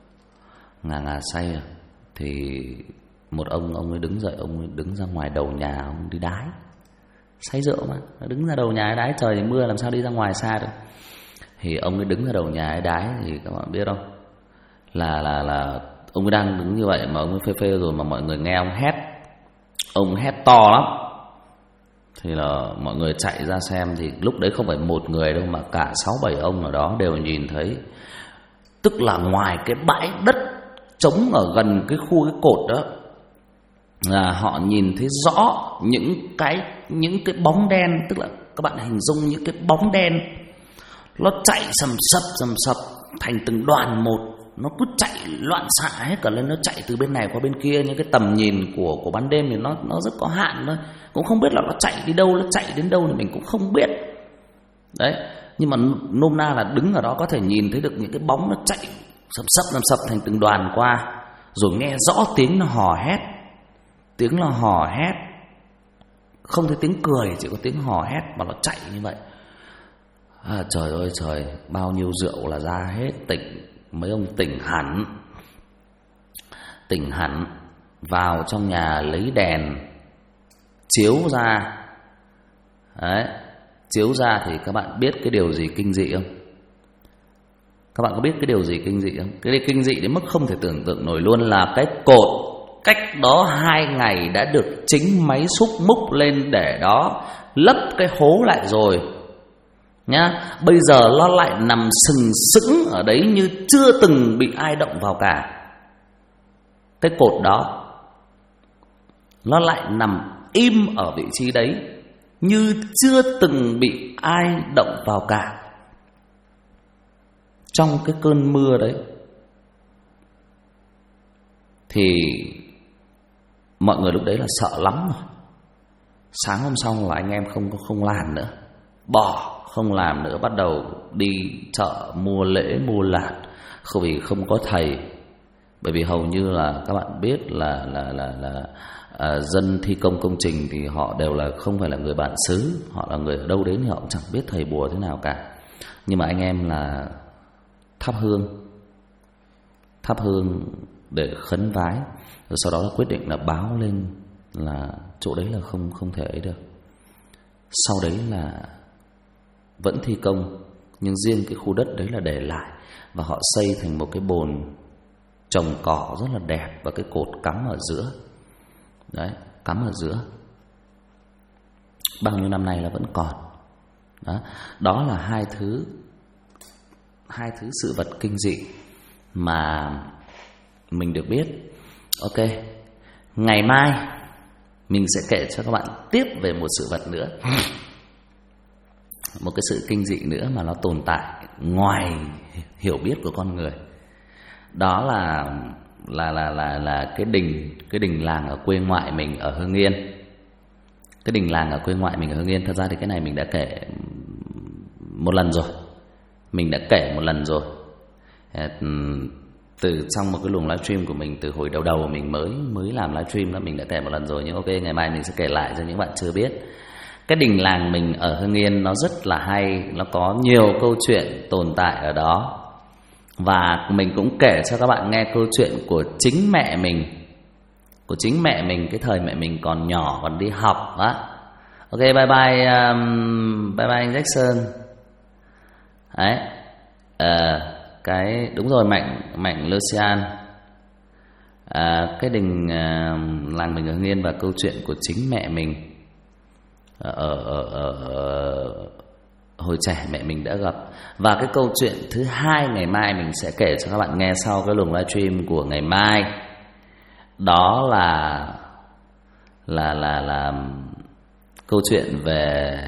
Speaker 1: rồi. Thì một ông ấy đứng dậy, ông ấy đứng ra ngoài đầu nhà, ông đi đái, say rượu mà, đứng ra đầu nhà đái, trời thì mưa làm sao đi ra ngoài xa được. Thì ông ấy đứng ra đầu nhà ấy đái, thì các bạn biết không, là ông ấy đang đứng như vậy mà ông ấy phê rồi mà mọi người nghe ông hét to lắm. Thì là mọi người chạy ra xem, thì lúc đấy không phải một người đâu mà cả 6-7 ông ở đó đều nhìn thấy. Tức là ngoài cái bãi đất trống ở gần cái khu cái cột đó là họ nhìn thấy rõ những cái bóng đen. Tức là các bạn hình dung những cái bóng đen nó chạy sầm sập thành từng đoàn một, nó cứ chạy loạn xạ hết cả lên, nó chạy từ bên này qua bên kia. Những cái tầm nhìn của ban đêm thì nó rất có hạn thôi, cũng không biết là nó chạy đi đâu, nó chạy đến đâu thì mình cũng không biết đấy. Nhưng mà nôm na là đứng ở đó có thể nhìn thấy được những cái bóng nó chạy sập thành từng đoàn qua, rồi nghe rõ tiếng nó hò hét, không thấy tiếng cười, chỉ có tiếng hò hét mà nó chạy như vậy. Trời ơi trời, bao nhiêu rượu là ra hết, tỉnh. Mấy ông tỉnh hẳn, vào trong nhà lấy đèn chiếu ra. Đấy, chiếu ra thì các bạn biết cái điều gì kinh dị không? Các bạn có biết cái điều gì kinh dị không? Cái kinh dị đến mức không thể tưởng tượng nổi luôn là cái cột cách đó 2 ngày đã được chính máy xúc múc lên để đó lấp cái hố lại rồi nhá. Bây giờ nó lại nằm sừng sững ở đấy như chưa từng bị ai động vào cả. Cái cột đó nó lại nằm im ở vị trí đấy như chưa từng bị ai động vào cả. Trong cái cơn mưa đấy thì mọi người lúc đấy là sợ lắm rồi. Sáng hôm sau là anh em không làm nữa, không làm nữa, bắt đầu đi chợ mua lễ mua lạt, vì không có thầy. Bởi vì hầu như là các bạn biết là dân thi công công trình thì họ đều là không phải là người bản xứ, họ là người ở đâu đến thì họ cũng chẳng biết thầy bùa thế nào cả. Nhưng mà anh em là thắp hương để khấn vái, rồi sau đó là quyết định là báo lên là chỗ đấy là không thể ấy được. Sau đấy là vẫn thi công, nhưng riêng cái khu đất đấy là để lại, và họ xây thành một cái bồn trồng cỏ rất là đẹp, và cái cột cắm ở giữa. Đấy, cắm ở giữa. Bao nhiêu năm nay là vẫn còn. Đó là hai thứ sự vật kinh dị mà mình được biết. Ok, ngày mai mình sẽ kể cho các bạn tiếp về một sự vật nữa, một cái sự kinh dị nữa mà nó tồn tại ngoài hiểu biết của con người. Đó là cái đình làng ở quê ngoại mình ở Hưng Yên. Cái đình làng ở quê ngoại mình ở Hưng Yên, thật ra thì cái này mình đã kể một lần rồi. Từ trong một cái luồng livestream của mình, từ hồi đầu mình mới làm livestream đó, mình đã kể một lần rồi. Nhưng ok, ngày mai mình sẽ kể lại cho những bạn chưa biết. Cái đình làng mình ở Hưng Yên nó rất là hay, nó có nhiều câu chuyện tồn tại ở đó. Và mình cũng kể cho các bạn nghe câu chuyện của chính mẹ mình, cái thời mẹ mình còn nhỏ, còn đi học á. Ok, bye bye anh Jackson. Đấy, cái đúng rồi, Mạnh Lucian. Cái đình làng mình ở Hưng Yên và câu chuyện của chính mẹ mình ở hồi trẻ mẹ mình đã gặp. Và cái câu chuyện thứ hai ngày mai mình sẽ kể cho các bạn nghe sau cái luồng livestream của ngày mai. Đó là câu chuyện về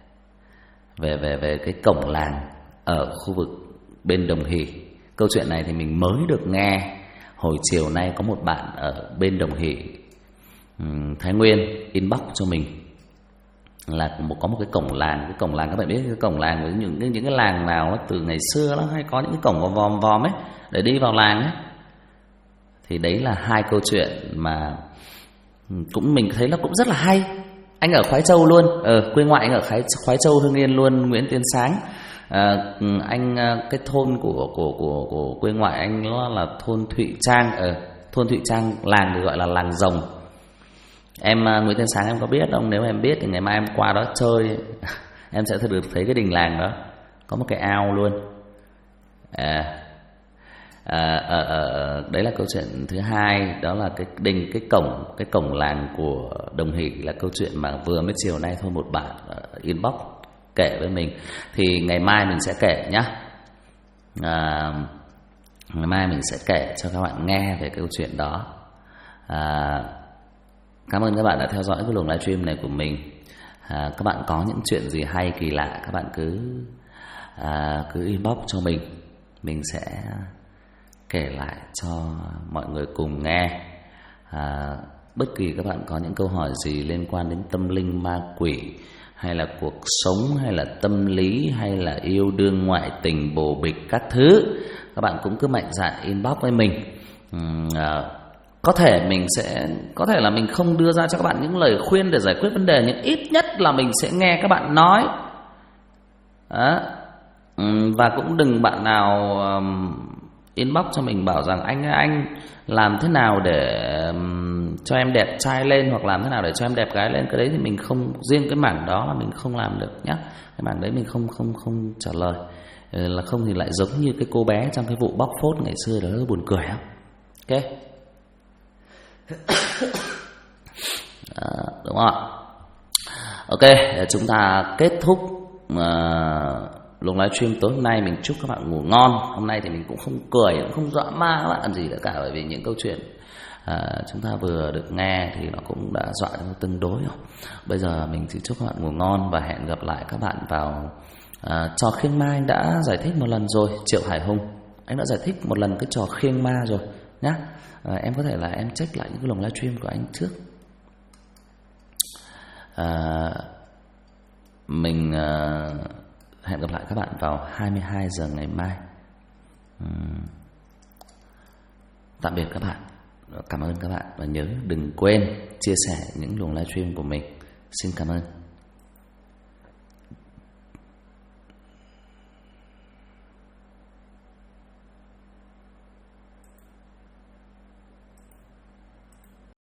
Speaker 1: cái cổng làng ở khu vực bên Đồng Hỷ. Câu chuyện này thì mình mới được nghe hồi chiều nay. Có một bạn ở bên Đồng Hỷ, Thái Nguyên, inbox cho mình là có một cái cổng làng. Cái cổng làng, các bạn biết cái cổng làng với những cái làng nào nó từ ngày xưa nó hay có những cái cổng vòm ấy để đi vào làng ấy. Thì đấy là hai câu chuyện mà cũng mình thấy nó cũng rất là hay. Anh ở Khoái Châu luôn, quê ngoại anh ở Khoái Châu Hưng Yên luôn, Nguyễn Tiến Sáng. Anh cái thôn của quê ngoại anh nó là thôn Thụy Trang. Thôn Thụy Trang, làng được gọi là làng Rồng. Em Nguyễn Tiến Sáng em có biết không? Nếu em biết thì ngày mai em qua đó chơi em sẽ được thấy cái đình làng đó, có một cái ao luôn. Đấy là câu chuyện thứ hai. Đó là cái cổng làng của Đồng Hỷ, là câu chuyện mà vừa mới chiều nay thôi một bạn inbox kể với mình. Thì ngày mai mình sẽ kể nhá. Ngày mai mình sẽ kể cho các bạn nghe về câu chuyện đó. Cảm ơn các bạn đã theo dõi cái luồng livestream này của mình. Các bạn có những chuyện gì hay kỳ lạ, các bạn cứ inbox cho mình sẽ kể lại cho mọi người cùng nghe. Bất kỳ các bạn có những câu hỏi gì liên quan đến tâm linh, ma quỷ, hay là cuộc sống, hay là tâm lý, hay là yêu đương, ngoại tình, bồ bịch các thứ, các bạn cũng cứ mạnh dạn inbox với mình. Có thể là mình không đưa ra cho các bạn những lời khuyên để giải quyết vấn đề, nhưng ít nhất là mình sẽ nghe các bạn nói. Và cũng đừng bạn nào inbox cho mình bảo rằng anh làm thế nào để cho em đẹp trai lên, hoặc làm thế nào để cho em đẹp gái lên. Cái đấy thì mình không, riêng cái mảng đó là mình không làm được nhá. Cái mảng đấy mình không trả lời. Là không thì lại giống như cái cô bé trong cái vụ bóc phốt ngày xưa đó, buồn cười không? Ok. Đúng không? Ok, chúng ta kết thúc luồng livestream tối hôm nay. Mình chúc các bạn ngủ ngon. Hôm nay thì mình cũng không cười, cũng không dọa ma các bạn gì cả, bởi vì những câu chuyện chúng ta vừa được nghe thì nó cũng đã dọa tương đối rồi. Bây giờ mình chỉ chúc các bạn ngủ ngon và hẹn gặp lại các bạn vào trò khiêng ma. Anh đã giải thích một lần rồi, Triệu Hải Hùng, anh đã giải thích một lần cái trò khiêng ma rồi nhá. Em có thể là em check lại những cái luồng livestream của anh trước. Mình hẹn gặp lại các bạn vào 22 giờ ngày mai. Tạm biệt các bạn. Cảm ơn các bạn. Và nhớ đừng quên chia sẻ những luồng livestream của mình. Xin cảm ơn.